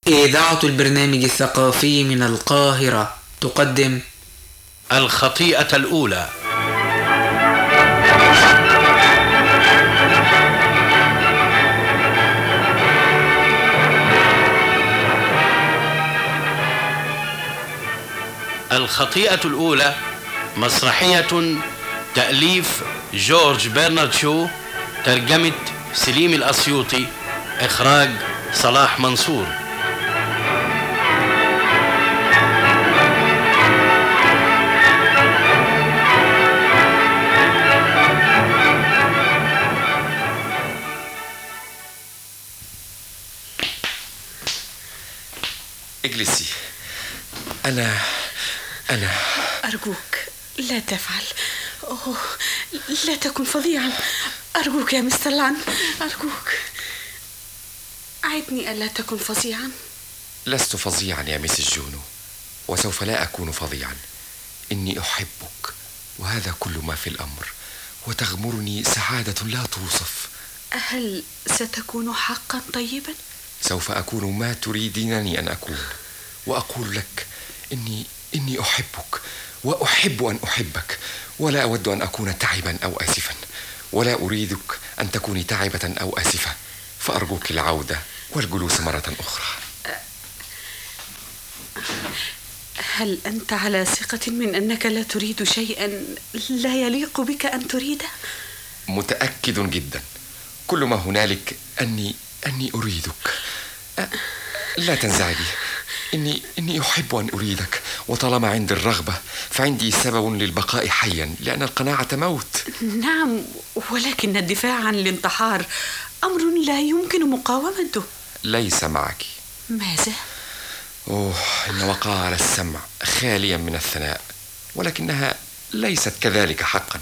إذاعة البرنامج الثقافي من القاهرة تقدم الخطيئة الأولى. الخطيئة الأولى مسرحية تأليف جورج برنارد شو، ترجمة سليم الأسيوطي، إخراج صلاح منصور. اجلسي. أنا أرجوك لا تفعل. لا تكن فظيعا. أرجوك يا مستر لان، أرجوك أعدني ألا تكن فظيعا. لست فظيعا يا ميسيس جونو، وسوف لا أكون فظيعا. إني أحبك، وهذا كل ما في الأمر، وتغمرني سعادة لا توصف. هل ستكون حقا طيبا؟ سوف أكون ما تريدينني أن أكون، وأقول لك إني أحبك، وأحب أن أحبك، ولا أود أن أكون تعبا أو آسفا، ولا أريدك أن تكوني تعبة أو آسفة. فأرجوك العودة والجلوس مرة أخرى. هل أنت على ثقة من أنك لا تريد شيئا لا يليق بك أن تريده؟ متأكد جدا. كل ما هنالك أني أريدك. لا تنزعجي. إني أحب أن أريدك، وطالما عندي الرغبة فعندي سبب للبقاء حيا، لأن القناعة موت. نعم، ولكن الدفاع عن الانتحار أمر لا يمكن مقاومته. ليس معك. ماذا؟ إن وقع على السمع خاليا من الثناء، ولكنها ليست كذلك حقا.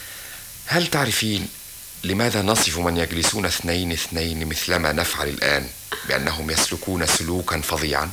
هل تعرفين لماذا نصف من يجلسون اثنين مثلما نفعل الآن بأنهم يسلكون سلوكا فظيعا؟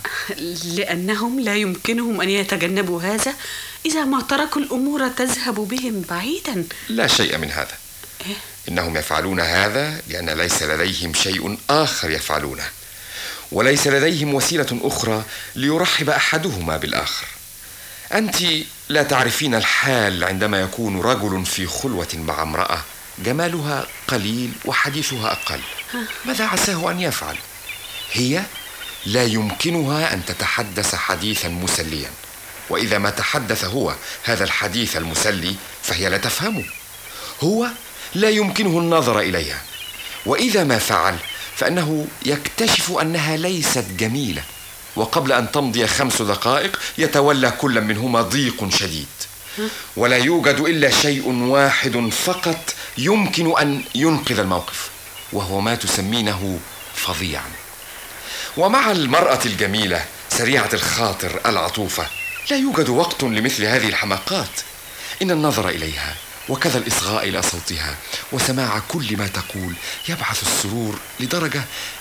لأنهم لا يمكنهم أن يتجنبوا هذا إذا ما تركوا الأمور تذهب بهم بعيدا. لا شيء من هذا. إنهم يفعلون هذا لأن ليس لديهم شيء آخر يفعلونه، وليس لديهم وسيلة أخرى ليرحب أحدهما بالآخر. أنت لا تعرفين الحال عندما يكون رجل في خلوة مع امرأة جمالها قليل وحديثها أقل. ماذا عساه أن يفعل؟ هي لا يمكنها أن تتحدث حديثا مسليا، وإذا ما تحدث هو هذا الحديث المسلي فهي لا تفهمه. هو لا يمكنه النظر إليها، وإذا ما فعل فإنه يكتشف أنها ليست جميلة، وقبل أن تمضي 5 دقائق يتولى كل منهما ضيق شديد، ولا يوجد إلا شيء واحد فقط يمكن أن ينقذ الموقف، وهو ما تسمينه فظيعا. ومع المرأة الجميلة سريعة الخاطر العطوفة لا يوجد وقت لمثل هذه الحماقات. إن النظر إليها وكذا الإصغاء إلى صوتها وسماع كل ما تقول يبعث السرور لدرجة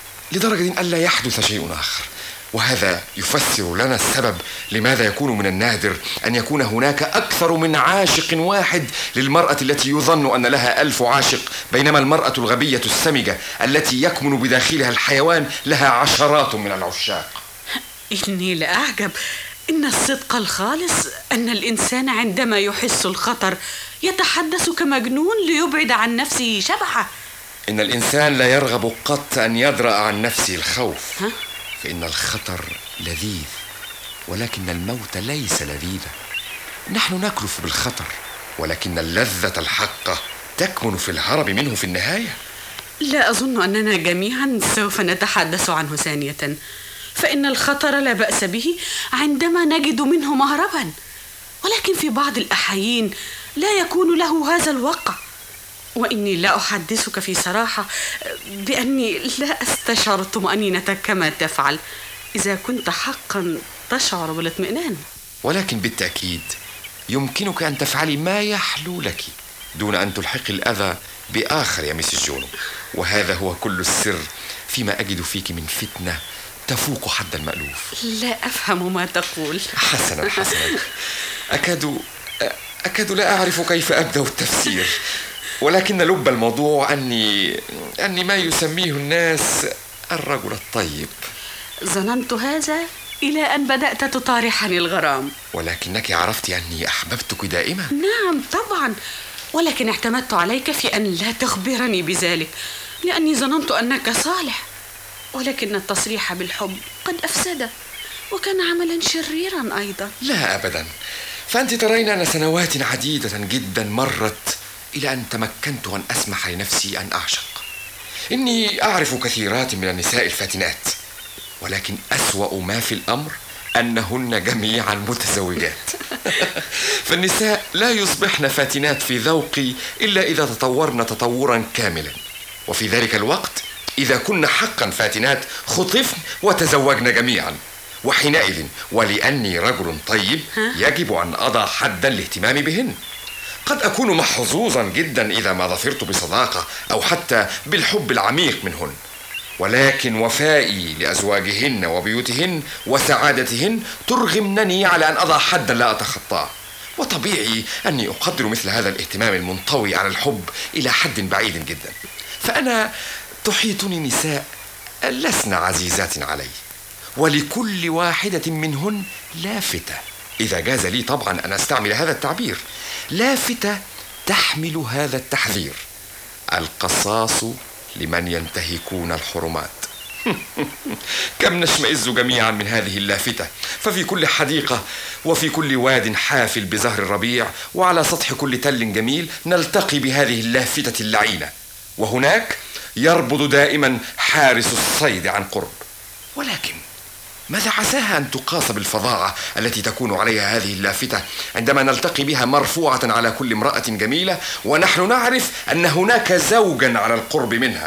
ألا يحدث شيء آخر. وهذا يفسر لنا السبب لماذا يكون من النادر أن يكون هناك أكثر من عاشق واحد للمرأة التي يظن أن لها 1000 عاشق، بينما المرأة الغبية السمجة التي يكمن بداخلها الحيوان لها عشرات من العشاق. إني لأعجب. إن الصدق الخالص أن الإنسان عندما يحس الخطر يتحدث كمجنون ليبعد عن نفسه شبحه. إن الإنسان لا يرغب قط أن يدرأ عن نفسه الخوف، فإن الخطر لذيذ، ولكن الموت ليس لذيذا. نحن نكلف بالخطر، ولكن اللذة الحقة تكمن في الهرب منه في النهاية. لا أظن أننا جميعا سوف نتحدث عنه ثانية، فإن الخطر لا بأس به عندما نجد منه مهربا، ولكن في بعض الأحيان لا يكون له هذا الوقع. وإني لا أحدثك في صراحة بأني لا أستشعر الطمأنينة كما تفعل إذا كنت حقا تشعر بالاطمئنان. ولكن بالتأكيد يمكنك أن تفعلي ما يحلو لك دون أن تلحقي الأذى بآخر يا ميسيس جونو، وهذا هو كل السر فيما أجد فيك من فتنة تفوق حد المألوف. لا أفهم ما تقول. حسنا أكاد لا أعرف كيف أبدأ التفسير، ولكن لب الموضوع أني ما يسميه الناس الرجل الطيب. ظننت هذا إلى أن بدأت تطارحني الغرام. ولكنك عرفت أني أحببتك دائما. نعم طبعا، ولكن اعتمدت عليك في أن لا تخبرني بذلك، لأني ظننت أنك صالح. ولكن التصريح بالحب قد أفسده، وكان عملا شريرا أيضا. لا أبدا، فأنت ترين أن سنوات عديدة جدا مرت إلى أن تمكنت أن أسمح لنفسي أن أعشق. إني أعرف كثيرات من النساء الفاتنات، ولكن أسوأ ما في الأمر أنهن جميعا متزوجات. فالنساء لا يصبحن فاتنات في ذوقي إلا إذا تطورن تطورا كاملا، وفي ذلك الوقت إذا كن حقا فاتنات خطفن وتزوجن جميعا، وحينئذ ولأني رجل طيب يجب أن أضع حدا لاهتمامي بهن. قد أكون محظوظا جدا إذا ما ظفرت بصداقة أو حتى بالحب العميق منهن، ولكن وفائي لأزواجهن وبيوتهن وسعادتهن ترغمنني على أن أضع حدا لا أتخطاه. وطبيعي أني أقدر مثل هذا الاهتمام المنطوي على الحب إلى حد بعيد جدا. فأنا تحيطني نساء لسن عزيزات علي، ولكل واحدة منهن لافتة، إذا جاز لي طبعا أن أستعمل هذا التعبير، لافتة تحمل هذا التحذير: القصاص لمن ينتهكون الحرمات. كم نشمئز جميعا من هذه اللافتة، ففي كل حديقة وفي كل واد حافل بزهر الربيع وعلى سطح كل تل جميل نلتقي بهذه اللافتة اللعينة، وهناك يربض دائما حارس الصيد عن قرب. ولكن ماذا عساها أن تقاس بالفظاعة التي تكون عليها هذه اللافتة عندما نلتقي بها مرفوعة على كل امرأة جميلة ونحن نعرف أن هناك زوجا على القرب منها.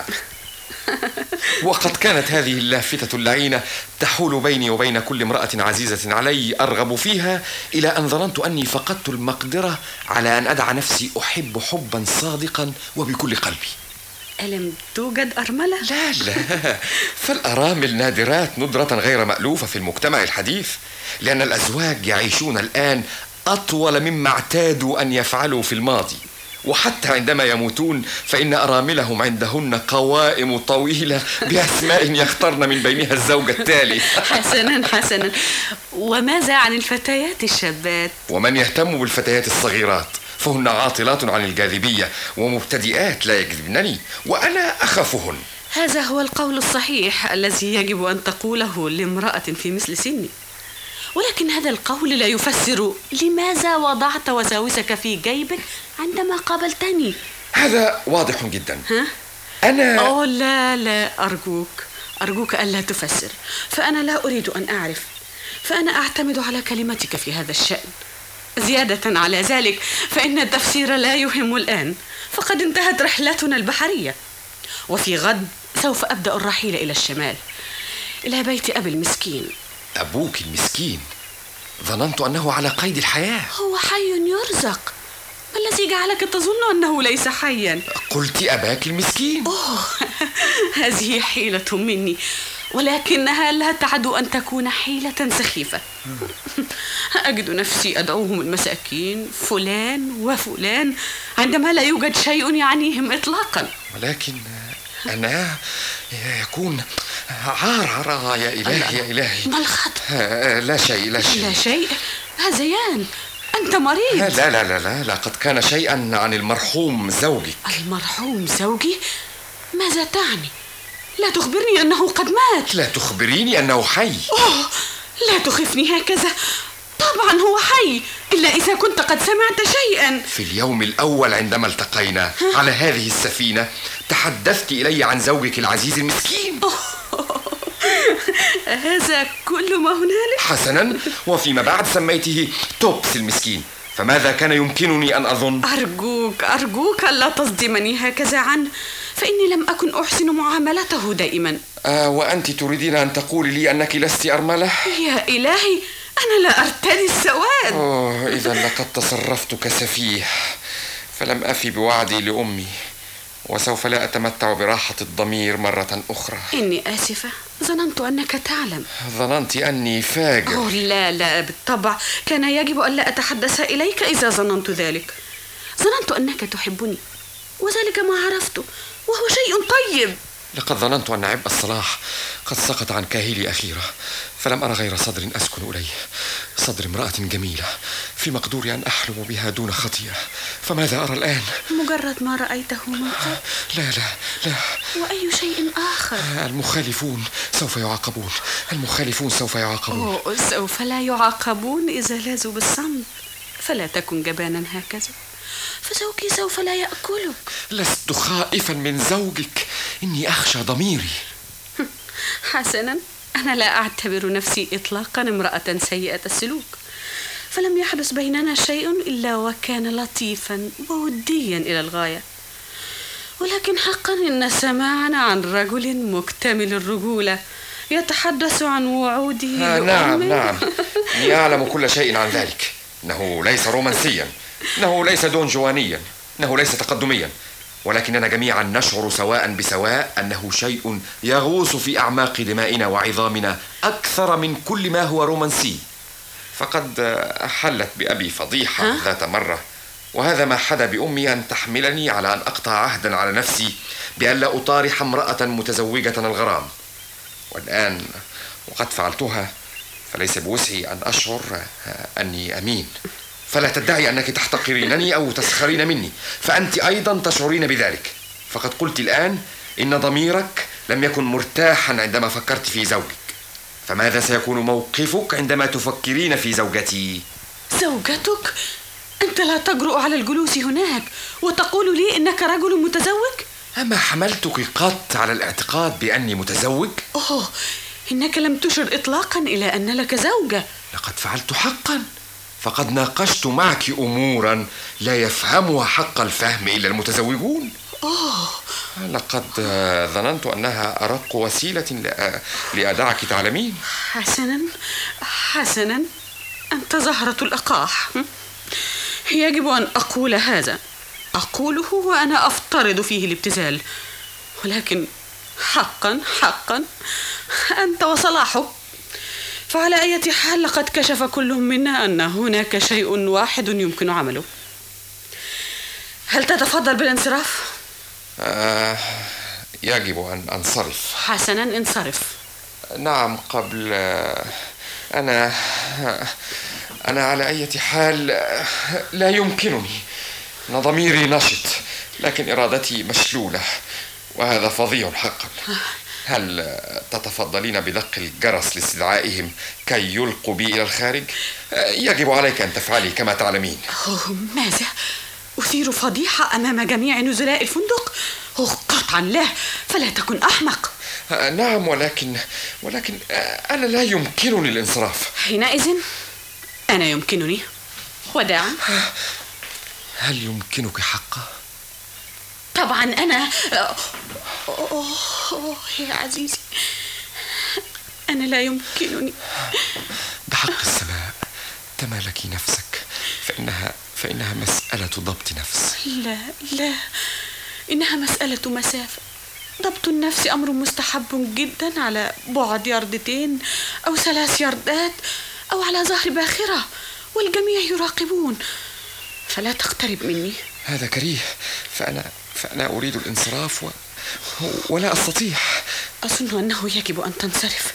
وقد كانت هذه اللافتة اللعينة تحول بيني وبين كل امرأة عزيزة علي أرغب فيها، إلى أن ظننت أني فقدت المقدرة على أن أدع نفسي أحب حبا صادقا وبكل قلبي. ألم توجد أرملة؟ لا لا، فالأرامل نادرات ندرة غير مألوفة في المجتمع الحديث، لأن الأزواج يعيشون الآن أطول مما اعتادوا أن يفعلوا في الماضي، وحتى عندما يموتون فإن أراملهم عندهن قوائم طويلة بأسماء يختارن من بينها الزوج التالي. حسنا حسنا، وماذا عن الفتيات الشابات؟ ومن يهتم بالفتيات الصغيرات فهن عاطلات عن الجاذبية ومبتدئات لا يجذبنني، وأنا أخافهن. هذا هو القول الصحيح الذي يجب أن تقوله لامرأة في مثل سني، ولكن هذا القول لا يفسر لماذا وضعت وساوسك في جيبك عندما قابلتني. هذا واضح جدا. أنا لا، أرجوك ألا تفسر، فأنا لا أريد أن أعرف، فأنا أعتمد على كلمتك في هذا الشأن. زيادة على ذلك فإن التفسير لا يهم الآن، فقد انتهت رحلتنا البحرية، وفي غد سوف أبدأ الرحيل إلى الشمال، إلى بيت أبي المسكين. أبوك المسكين؟ ظننت أنه على قيد الحياة. هو حي يرزق. ما الذي جعلك تظن أنه ليس حيا؟ قلت أباك المسكين. هذه حيلة مني، ولكنها لا تعد أن تكون حيلة سخيفة. أجد نفسي أدعوهم المساكين فلان وفلان عندما لا يوجد شيء يعنيهم إطلاقا. ولكن أنا يكون عار يا إلهي يا إلهي. ما الخطأ؟ لا شيء. هذيان، أنت مريض. لا، لقد كان شيئا عن المرحوم زوجك. المرحوم زوجي؟ ماذا تعني؟ لا تخبرني أنه قد مات. لا تخبريني أنه حي. لا تخفني هكذا، طبعا هو حي، إلا إذا كنت قد سمعت شيئا. في اليوم الأول عندما التقينا على هذه السفينة تحدثت إلي عن زوجك العزيز المسكين. هذا كل ما هنالك؟ حسنا، وفيما بعد سميته توبس المسكين، فماذا كان يمكنني أن أظن؟ أرجوك ألا تصدمني هكذا عنه، فإني لم أكن أحسن معاملته دائما. وأنت تريدين أن تقولي لي أنك لست أرملة؟ يا إلهي، أنا لا أرتدي السواد. إذا لقد تصرفت كسفيه، فلم أفي بوعدي لأمي، وسوف لا أتمتع براحة الضمير مرة أخرى. إني آسفة، ظننت أنك تعلم. ظننت أني فاجر. لا، بالطبع كان يجب أن لا أتحدث إليك إذا ظننت ذلك. ظننت أنك تحبني، وذلك ما عرفته، وهو شيء طيب. لقد ظننت أن عبء الصلاح قد سقط عن كاهلي أخيرا، فلم أرى غير صدر أسكن إليه، صدر امرأة جميلة في مقدوري أن أحلم بها دون خطيئة. فماذا أرى الآن؟ مجرد ما رأيته من قبل؟ لا لا لا. وأي شيء آخر؟ المخالفون سوف يعاقبون، المخالفون سوف يعاقبون. سوف لا يعاقبون إذا لاذوا بالصمت. فلا تكن جبانا هكذا، فزوجي سوف لا يأكلك. لست خائفا من زوجك، إني أخشى ضميري. حسنا، أنا لا أعتبر نفسي إطلاقا امرأة سيئة السلوك، فلم يحدث بيننا شيء إلا وكان لطيفا ووديا إلى الغاية. ولكن حقا إن سماعنا عن رجل مكتمل الرجولة يتحدث عن وعوده نعم نعم، إني أعلم كل شيء عن ذلك. إنه ليس رومانسيا، إنه ليس دون جوانيا، إنه ليس تقدميا، ولكننا جميعا نشعر سواء بسواء أنه شيء يغوص في أعماق دمائنا وعظامنا أكثر من كل ما هو رومانسي. فقد حلت بأبي فضيحة ذات مرة، وهذا ما حدا بأمي أن تحملني على أن أقطع عهدا على نفسي بأن لا أطارح امرأة متزوجة الغرام. والآن وقد فعلتها، فليس بوسعي أن أشعر أني أمين. فلا تدعي أنك تحتقرينني أو تسخرين مني، فأنت أيضا تشعرين بذلك. فقد قلت الآن إن ضميرك لم يكن مرتاحا عندما فكرت في زوجك، فماذا سيكون موقفك عندما تفكرين في زوجتي؟ زوجتك؟ أنت لا تجرؤ على الجلوس هناك وتقول لي إنك رجل متزوج؟ أما حملتك قط على الاعتقاد بأني متزوج؟ إنك لم تشر إطلاقا إلى أن لك زوجة. لقد فعلت حقا، فقد ناقشت معك أمورا لا يفهمها حق الفهم إلا المتزوجون. لقد ظننت أنها أرق وسيلة لأدعك تعلمين. حسنا، أنت زهرة الأقاح. يجب أن أقول هذا، أقوله وأنا أفترض فيه الابتذال، ولكن حقا أنت وصلاحك. فعلى أي حال لقد كشف كل منا أن هناك شيء واحد يمكن عمله. هل تتفضل بالانصراف؟ يجب أن أنصرف. حسنا، انصرف. نعم، قبل أنا على أي حال لا يمكنني. ضميري نشط لكن إرادتي مشلولة، وهذا فظيع حقا. هل تتفضلين بدق الجرس لاستدعائهم كي يلقوا بي إلى الخارج؟ يجب عليك أن تفعلي كما تعلمين. ماذا؟ أثير فضيحة أمام جميع نزلاء الفندق؟ قطعا لا، فلا تكن أحمق. نعم، ولكن أنا لا يمكنني الانصراف. حينئذ أنا يمكنني. وداعا. هل يمكنك حقا؟ طبعا أنا يا عزيزي، أنا لا يمكنني. بحق السماء تمالكي نفسك، فإنها مسألة ضبط نفس. لا، إنها مسألة مسافة. ضبط النفس أمر مستحب جدا على بعد يردتين أو 3 يردات أو على ظهر باخرة، والجميع يراقبون، فلا تقترب مني. هذا كريه، فأنا أريد الانصراف ولا أستطيع. أظن أنه يجب أن تنصرف،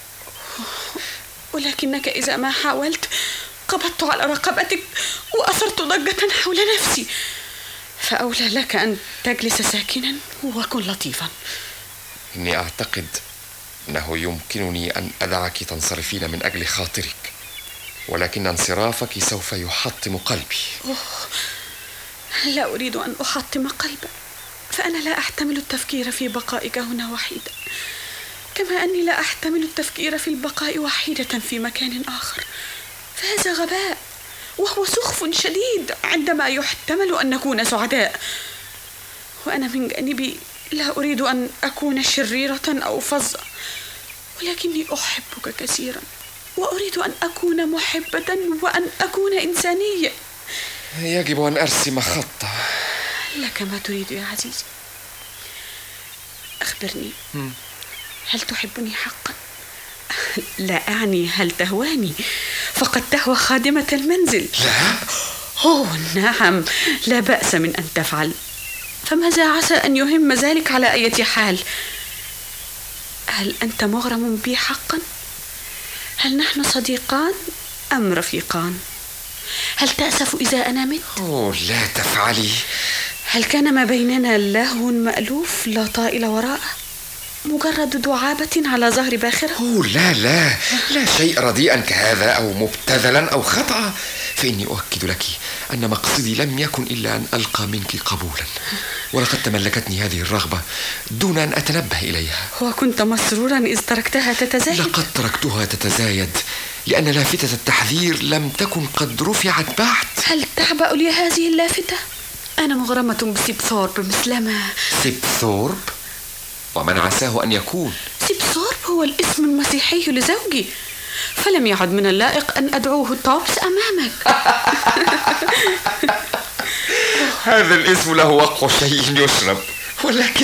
ولكنك إذا ما حاولت قبضت على رقبتك وأثرت ضجة حول نفسي. فأولى لك أن تجلس ساكنا وكن لطيفا. إني أعتقد أنه يمكنني أن أدعك تنصرفين من أجل خاطرك، ولكن انصرافك سوف يحطم قلبي. لا أريد أن أحطم قلبك، فأنا لا أحتمل التفكير في بقائك هنا وحيدا، كما أني لا أحتمل التفكير في البقاء وحيدة في مكان آخر. فهذا غباء، وهو سخف شديد عندما يحتمل أن نكون سعداء. وأنا من جانبي لا أريد أن أكون شريرة أو فظة، ولكني أحبك كثيرا، وأريد أن أكون محبة وأن أكون إنسانية. يجب أن أرسم خطة. لك ما تريد يا عزيزي. أخبرني، هل تحبني حقا؟ لا أعني هل تهواني، فقد تهوى خادمة المنزل. لا. نعم، لا بأس من أن تفعل، فماذا عسى أن يهم ذلك على أي حال؟ هل أنت مغرم بي حقا؟ هل نحن صديقان أم رفيقان؟ هل تأسف إذا أنا مت؟ لا تفعلي. هل كان ما بيننا لهو مألوف لا طائل وراءه؟ مجرد دعابة على ظهر باخرة؟ لا شيء رديئا كهذا أو مبتذلا أو خطأ. فإني أؤكد لك أن مقصدي لم يكن إلا أن ألقى منك قبولا، ولقد تملكتني هذه الرغبة دون أن أتنبه إليها. وكنت مسرورا إذ تركتها تتزايد؟ لقد تركتها تتزايد لأن لافتة التحذير لم تكن قد رفعت بعد. هل تعبأ لي هذه اللافتة؟ أنا مغرمة بسيبثورب مثلما. سيبثورب؟ ومن عساه أن يكون؟ سيبثورب هو الاسم المسيحي لزوجي، فلم يعد من اللائق أن أدعوه توبس أمامك. هذا الاسم له وقع شيء يشرب، ولكن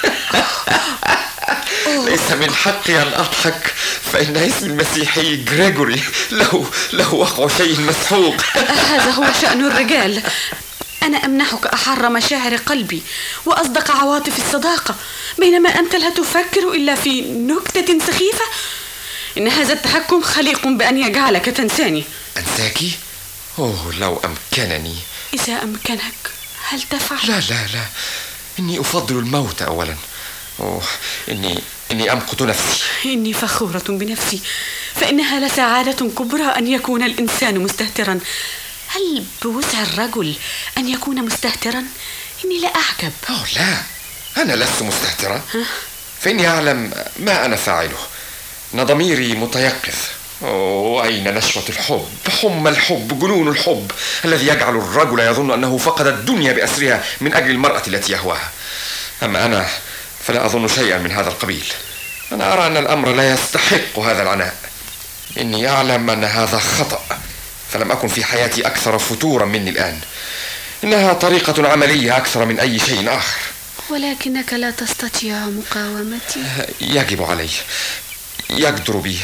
ليس من حقي أن أضحك، فإن اسم المسيحي غريغوري له وقع شيء مسحوق. هذا هو شأن الرجال. أنا أمنحك أحر مشاعر قلبي وأصدق عواطف الصداقة، بينما أنت لا تفكر إلا في نكتة سخيفة. إن هذا التحكم خليق بأن يجعلك تنساني. أنساكي؟ لو أمكنني. إذا أمكنك هل تفعل؟ لا، إني أفضل الموت أولا. إني أمقت نفسي. إني فخورة بنفسي، فإنها لسعادة كبرى أن يكون الإنسان مستهترا. هل بوسع الرجل أن يكون مستهترا؟ إني لا أعجب. لا، أنا لست مستهترا، فإني أعلم ما أنا فاعله. إن ضميري متيقظ. أين نشوة الحب، حمى الحب، جنون الحب الذي يجعل الرجل يظن أنه فقد الدنيا بأسرها من أجل المرأة التي يهواها. أما أنا فلا أظن شيئا من هذا القبيل. أنا أرى أن الأمر لا يستحق هذا العناء. إني أعلم أن هذا خطأ، فلم أكن في حياتي أكثر فتورا مني الآن. إنها طريقة عملية أكثر من أي شيء آخر. ولكنك لا تستطيع مقاومتي. يجب علي، يقدر بي.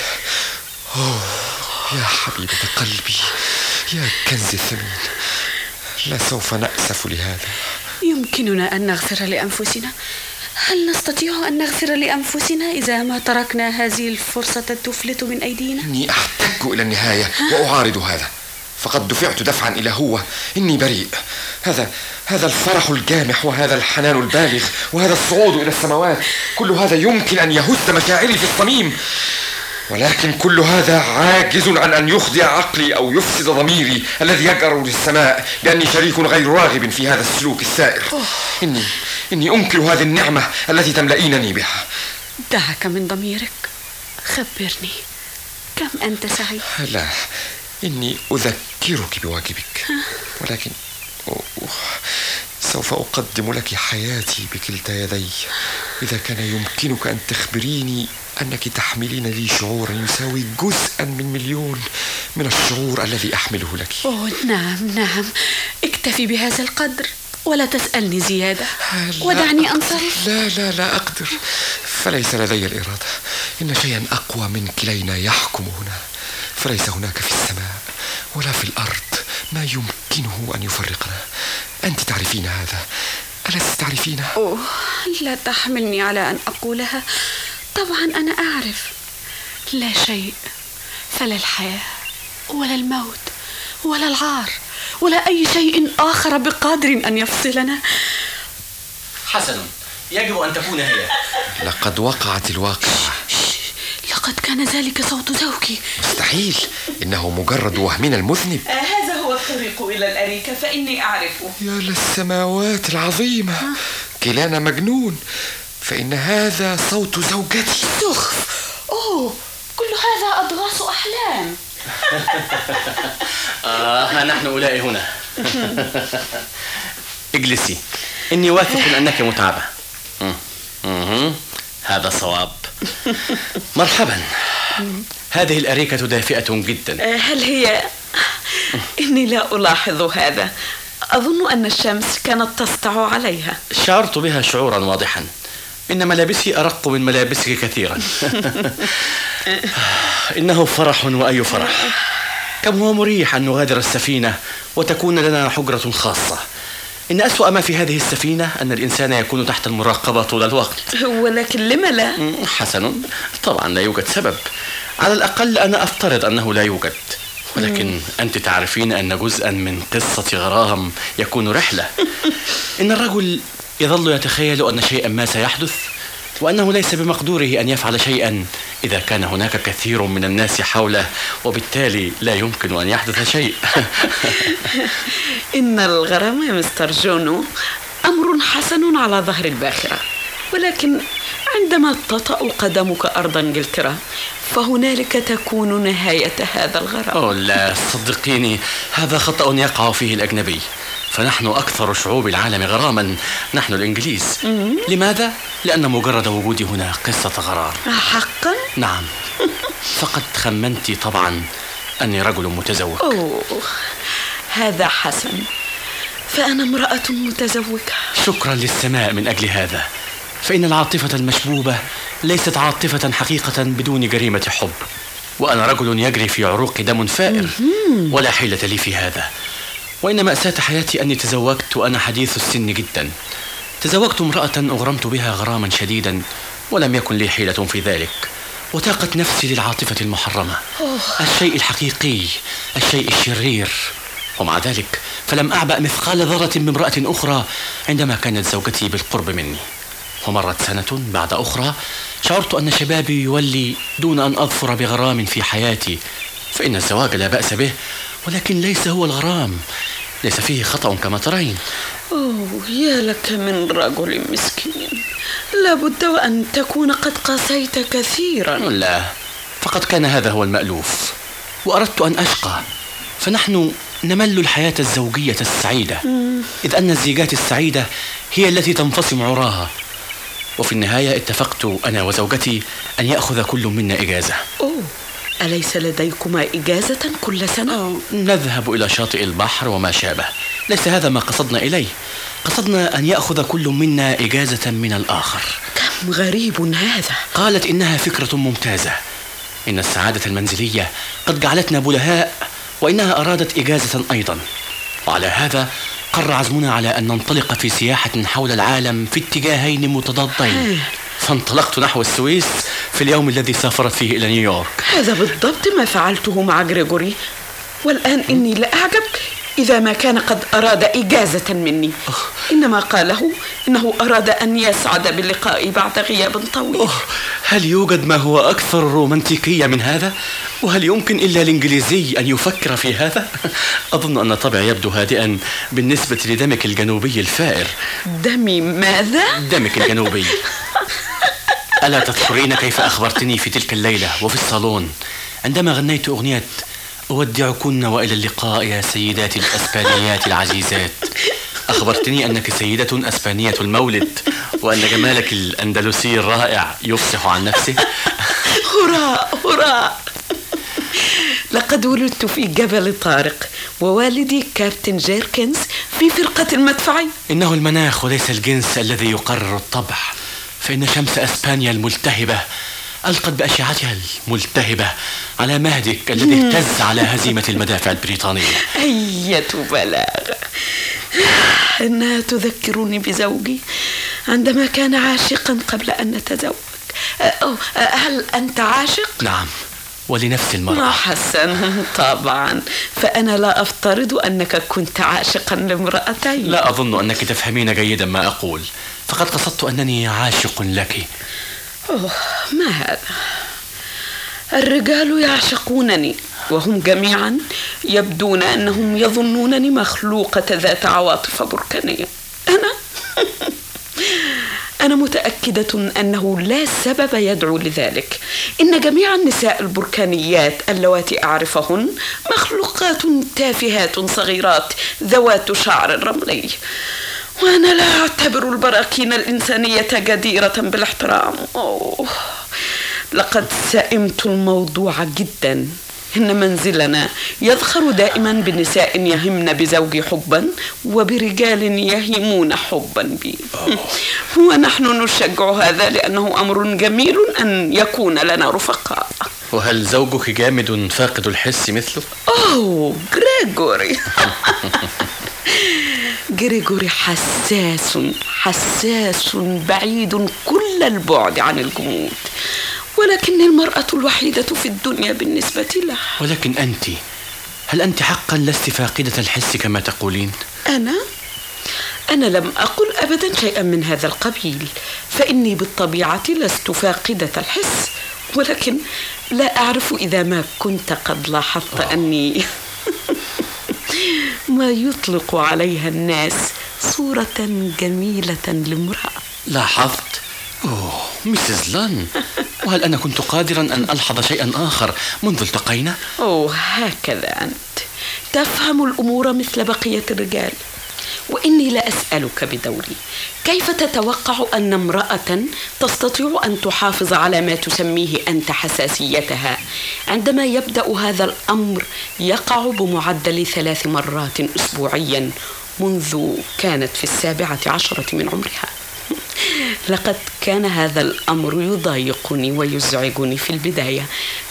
يا حبيبة قلبي، يا كنز الثمين، لسوف نأسف لهذا. يمكننا أن نغفر لأنفسنا. هل نستطيع أن نغفر لأنفسنا إذا ما تركنا هذه الفرصة تفلت من أيدينا؟ إني أحتج إلى النهاية وأعارض هذا، فقد دفعت دفعا إلى هو. إني بريء. هذا الفرح الجامح، وهذا الحنان البالغ، وهذا الصعود إلى السماوات، كل هذا يمكن أن يهز مشاعري في الصميم، ولكن كل هذا عاجز عن أن يخضع عقلي أو يفسد ضميري الذي يجأر للسماء لأني شريك غير راغب في هذا السلوك السائر. إني أنكر هذه النعمة التي تملئينني بها. دعك من ضميرك، خبرني كم أنت سعيد. لا، إني أذكرك بواجبك، ولكن سوف أقدم لك حياتي بكلتا يدي إذا كان يمكنك أن تخبريني أنك تحملين لي شعورا يساوي جزءا من مليون من الشعور الذي أحمله لك. نعم، اكتفي بهذا القدر ولا تسألني زيادة. ودعني أنصرف. لا أقدر، فليس لدي الإرادة. إن شيئا أقوى من كلينا يحكم هنا، فليس هناك في السماء ولا في الأرض ما يمكنه أن يفرقنا. أنت تعرفين هذا، ألست تعرفينه؟ لا تحملني على أن أقولها. طبعا أنا أعرف. لا شيء، فلا الحياة ولا الموت ولا العار ولا أي شيء آخر بقادر أن يفصلنا. حسن، يجب أن تكون هي. لقد وقعت الواقعة. لقد كان ذلك صوت زوجي. مستحيل، إنه مجرد وهمنا المذنب. هذا هو الطريق إلى الأريكة، فإني أعرفه. يا للسماوات العظيمة، كلانا مجنون، فإن هذا صوت زوجتي. سخف. كل هذا أضغاث أحلام. ها نحن أولئك هنا. اجلسي، إني واثق أنك متعبة. هذا صواب. مرحبا. هذه الأريكة دافئة جدا. هل هي؟ إني لا ألاحظ هذا. أظن أن الشمس كانت تسطع عليها. شعرت بها شعورا واضحا. إن ملابسي أرق من ملابسك كثيرا. إنه فرح وأي فرح. كم هو مريح أن نغادر السفينة وتكون لنا حجرة خاصة. إن أسوأ ما في هذه السفينة أن الإنسان يكون تحت المراقبة طول الوقت. ولكن لم لا؟ حسن، طبعا لا يوجد سبب. على الأقل أنا أفترض أنه لا يوجد، ولكن أنت تعرفين أن جزءا من قصة غرام يكون رحلة. إن الرجل يظل يتخيل أن شيئا ما سيحدث، وأنه ليس بمقدوره أن يفعل شيئا إذا كان هناك كثير من الناس حوله، وبالتالي لا يمكن أن يحدث شيء. إن الغرام يا مستر جونو أمر حسن على ظهر الباخرة، ولكن عندما تطأ قدمك أرض إنجلترا فهنالك تكون نهاية هذا الغرام. لا، صدقيني هذا خطأ يقع فيه الأجنبي، فنحن أكثر شعوب العالم غراما، نحن الإنجليز. لماذا؟ لأن مجرد وجودي هنا قصة غرام. حقا؟ نعم. فقد خمنت طبعا أني رجل متزوج. هذا حسن، فأنا امرأة متزوجة. شكرا للسماء من أجل هذا، فإن العاطفة المشبوبة ليست عاطفة حقيقة بدون جريمة حب، وأنا رجل يجري في عروق دم فائر، ولا حيلة لي في هذا. وإن مأساة حياتي أني تزوجت وأنا حديث السن جدا. تزوجت امرأة أغرمت بها غراما شديدا، ولم يكن لي حيلة في ذلك، وتاقت نفسي للعاطفة المحرمة، الشيء الحقيقي، الشيء الشرير. ومع ذلك فلم أعبأ مثقال ذرة بامرأة أخرى عندما كانت زوجتي بالقرب مني. ومرت سنة بعد أخرى، شعرت أن شبابي يولي دون أن أظفر بغرام في حياتي، فإن الزواج لا بأس به، ولكن ليس هو الغرام، ليس فيه خطأ كما ترين. يا لك من رجل مسكين، لابد وأن تكون قد قاسيت كثيرا. لا، فقد كان هذا هو المألوف، وأردت أن أشقى، فنحن نمل الحياة الزوجية السعيدة، إذ أن الزيجات السعيدة هي التي تنفصم عراها. وفي النهاية اتفقت أنا وزوجتي أن يأخذ كل منا إجازة. أليس لديكما إجازة كل سنة؟ نذهب إلى شاطئ البحر وما شابه، ليس هذا ما قصدنا إليه. قصدنا أن يأخذ كل منا إجازة من الآخر. كم غريب هذا. قالت إنها فكرة ممتازة، إن السعادة المنزلية قد جعلتنا بلهاء، وإنها أرادت إجازة أيضا. وعلى هذا قرر عزمنا على أن ننطلق في سياحة حول العالم في اتجاهين متضادين. فانطلقت نحو السويس في اليوم الذي سافرت فيه إلى نيويورك. هذا بالضبط ما فعلته مع غريغوري، والآن إني لا أعجب إذا ما كان قد أراد إجازة مني. إنما قاله إنه أراد أن يسعد باللقاء بعد غياب طويل. هل يوجد ما هو أكثر رومانتيكية من هذا؟ وهل يمكن إلا الإنجليزي أن يفكر في هذا؟ أظن أن طبعي يبدو هادئا بالنسبة لدمك الجنوبي الفائر. دمي ماذا؟ دمك الجنوبي. ألا تذكرين كيف أخبرتني في تلك الليلة وفي الصالون عندما غنيت أغنية أودعكن وإلى اللقاء يا سيدات الأسبانيات العزيزات؟ أخبرتني أنك سيدة أسبانية المولد، وأن جمالك الأندلسي الرائع يفصح عن نفسه. هراء هراء. لقد ولدت في جبل طارق، ووالدي كابتن جيركنز في فرقة المدفعية. إنه المناخ وليس الجنس الذي يقرر الطبع، فإن شمس أسبانيا الملتهبة ألقت بأشعتها الملتهبة على مهدك الذي اهتز على هزيمة المدافع البريطانية. أية بلاغة. إنها تذكرني بزوجي عندما كان عاشقا قبل أن نتزوج. هل أنت عاشق؟ نعم، ولنفس المرأة. حسن، طبعا، فأنا لا أفترض أنك كنت عاشقا لامرأتين. لا أظن أنك تفهمين جيدا ما أقول، فقد قصدت أنني عاشق لك. ما هذا؟ الرجال يعشقونني، وهم جميعا يبدون أنهم يظنونني مخلوقة ذات عواطف بركانية. أنا متأكدة أنه لا سبب يدعو لذلك. إن جميع النساء البركانيات اللواتي أعرفهن مخلوقات تافهات صغيرات ذوات شعر رملي، وأنا لا أعتبر البراكين الإنسانية جديرة بالاحترام. لقد سئمت الموضوع جدا. إن منزلنا يذخر دائما بنساء يهمن بزوجي حبا، وبرجال يهمون حبا بي. ونحن نشجع هذا لأنه أمر جميل أن يكون لنا رفقاء. وهل زوجك جامد فاقد الحس مثله؟ غريغوري. غريغوري حساس بعيد كل البعد عن الجمود، ولكن المرأة الوحيدة في الدنيا بالنسبة له. ولكن هل أنت حقا لست فاقدة الحس كما تقولين؟ أنا لم أقل أبدا شيئا من هذا القبيل، فإني بالطبيعة لست فاقدة الحس، ولكن لا أعرف إذا ما كنت قد لاحظت أني ما يطلق عليها الناس صورة جميلة لامرأة. لاحظت؟ ميسيس لان، وهل أنا كنت قادرا أن ألحظ شيئا آخر منذ التقينا؟ هكذا أنت تفهم الأمور مثل بقية الرجال. وإني لا أسألك بدوري، كيف تتوقع أن امرأة تستطيع أن تحافظ على ما تسميه أنت حساسيتها عندما يبدأ هذا الأمر يقع بمعدل 3 مرات أسبوعيا منذ كانت في 17 من عمرها؟ لقد كان هذا الأمر يضايقني ويزعجني في البداية،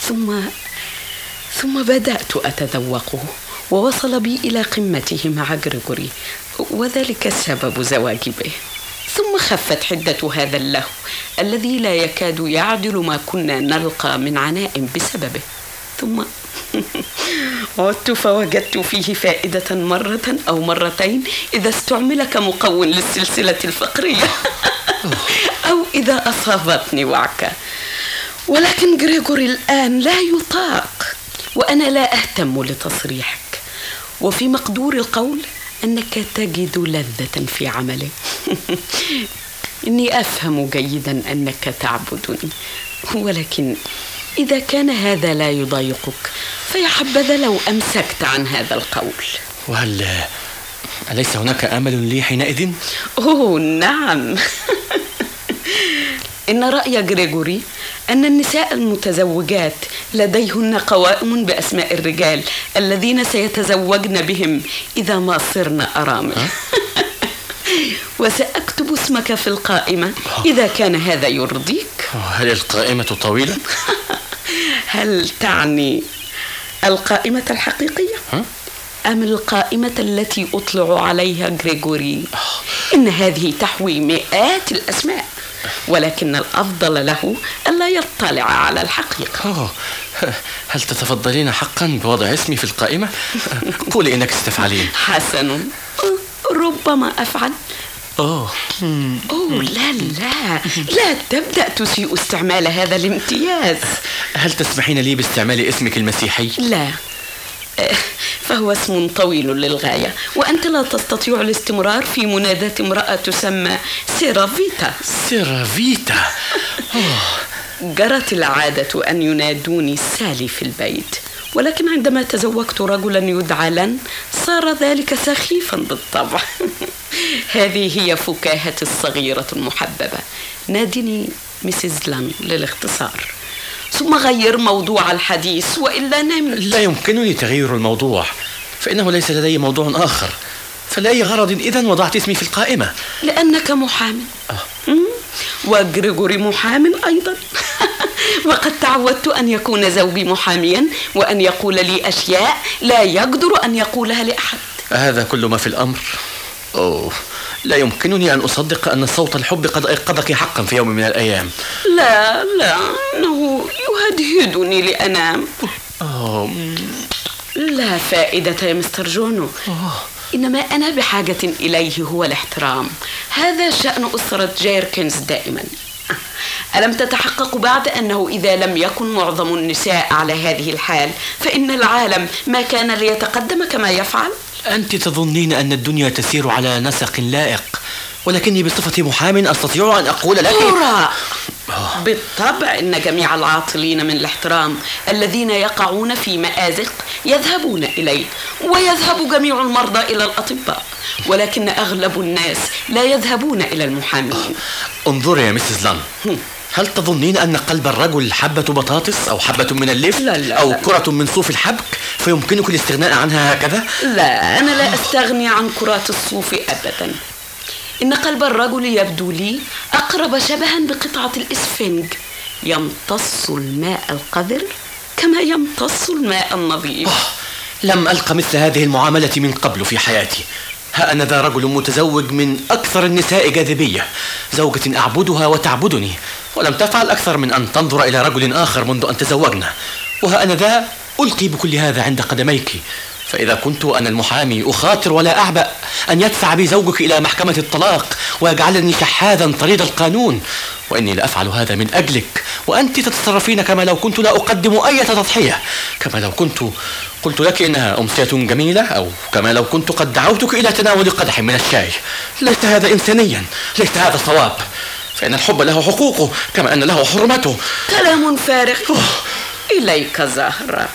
ثم بدأت أتذوقه، ووصل بي إلى قمته مع غريغوري، وذلك سبب زواجي به. ثم خفت حدة هذا اللهو الذي لا يكاد يعدل ما كنا نلقى من عناء بسببه. ثم عدت فوجدت فيه فائدة مرة أو مرتين إذا استعمل كمقوٍ للسلسلة الفقرية أو إذا أصابتني وعكة. ولكن غريغوري الآن لا يطاق، وأنا لا أهتم لتصريحك، وفي مقدور القول أنك تجد لذة في عمله. إني أفهم جيدا أنك تعبدني، ولكن إذا كان هذا لا يضايقك فيا حبذا لو أمسكت عن هذا القول. وهل أليس هناك أمل لي حينئذ؟ نعم. إن رأي غريغوري أن النساء المتزوجات لديهن قوائم بأسماء الرجال الذين سيتزوجن بهم إذا ما صرن أرامل. وسأكتب اسمك في القائمة إذا كان هذا يرضيك. هل القائمة طويلة؟ هل تعني القائمة الحقيقية أم القائمة التي أطلع عليها غريغوري؟ إن هذه تحوي مئات الأسماء، ولكن الأفضل له ألا يطلع على الحقيقة. هل تتفضلين حقا بوضع اسمي في القائمة؟ قولي إنك ستفعلين. حسن، ربما أفعل. لا تبدأ تسيء استعمال هذا الامتياز. هل تسمحين لي باستعمال اسمك المسيحي؟ لا، فهو اسم طويل للغاية، وأنت لا تستطيع الاستمرار في مناداة امرأة تسمى سيرافيتا. سيرافيتا. جرت العادة أن ينادوني سالي في البيت، ولكن عندما تزوجت رجلا يدعى لن صار ذلك سخيفا بالطبع. هذه هي فكاهة الصغيرة المحببة. نادني مسز لان للاختصار، ثم غير موضوع الحديث وإلا نمت. لا يمكنني تغيير الموضوع، فإنه ليس لدي موضوع آخر. فلأي غرض إذن وضعت اسمي في القائمة؟ لأنك محام. وغريغوري محام أيضا. وقد تعودت أن يكون زوجي محاميا وأن يقول لي أشياء لا يقدر أن يقولها لأحد. هذا كل ما في الأمر. لا يمكنني أن أصدق أن صوت الحب قد أيقظك حقا في يوم من الأيام. لا، إنه يهدهدني لأنام. لا فائدة يا مستر جونو. إنما أنا بحاجة إليه هو الاحترام. هذا شأن أسرة جيركنز دائما. ألم تتحقق بعد أنه إذا لم يكن معظم النساء على هذه الحال فإن العالم ما كان ليتقدم كما يفعل؟ أنت تظنين أن الدنيا تسير على نسق لائق، ولكني بصفتي محام أستطيع أن أقول لك بالطبع إن جميع العاطلين من الاحترام الذين يقعون في مآزق يذهبون إليه، ويذهب جميع المرضى إلى الأطباء، ولكن أغلب الناس لا يذهبون إلى المحامين. انظري يا مسز لان، هل تظنين أن قلب الرجل حبة بطاطس أو حبة من اللف أو كرة من صوف الحبك فيمكنك الاستغناء عنها هكذا؟ لا، أنا لا أستغني عن كرات الصوف أبدا. إن قلب الرجل يبدو لي أقرب شبها بقطعة الإسفنج، يمتص الماء القذر كما يمتص الماء النظيف. لم ألق مثل هذه المعاملة من قبل في حياتي. ها أنا ذا رجل متزوج من أكثر النساء جاذبية، زوجة أعبدها وتعبدني، ولم تفعل أكثر من أن تنظر إلى رجل آخر منذ أن تزوجنا. وها أنا ذا ألقي بكل هذا عند قدميك، فإذا كنت أنا المحامي أخاطر ولا أعبأ أن يدفع بي زوجك إلى محكمة الطلاق ويجعلني شحاذا طريد القانون، وإني لا أفعل هذا من أجلك، وأنت تتصرفين كما لو كنت لا أقدم أي تضحية، كما لو كنت قلت لك إنها أمسية جميلة، أو كما لو كنت قد دعوتك إلى تناول قدح من الشاي. ليس هذا إنسانيا، ليس هذا صواب، فإن الحب له حقوقه كما أن له حرمته. كلام فارغ. إليك زهرة.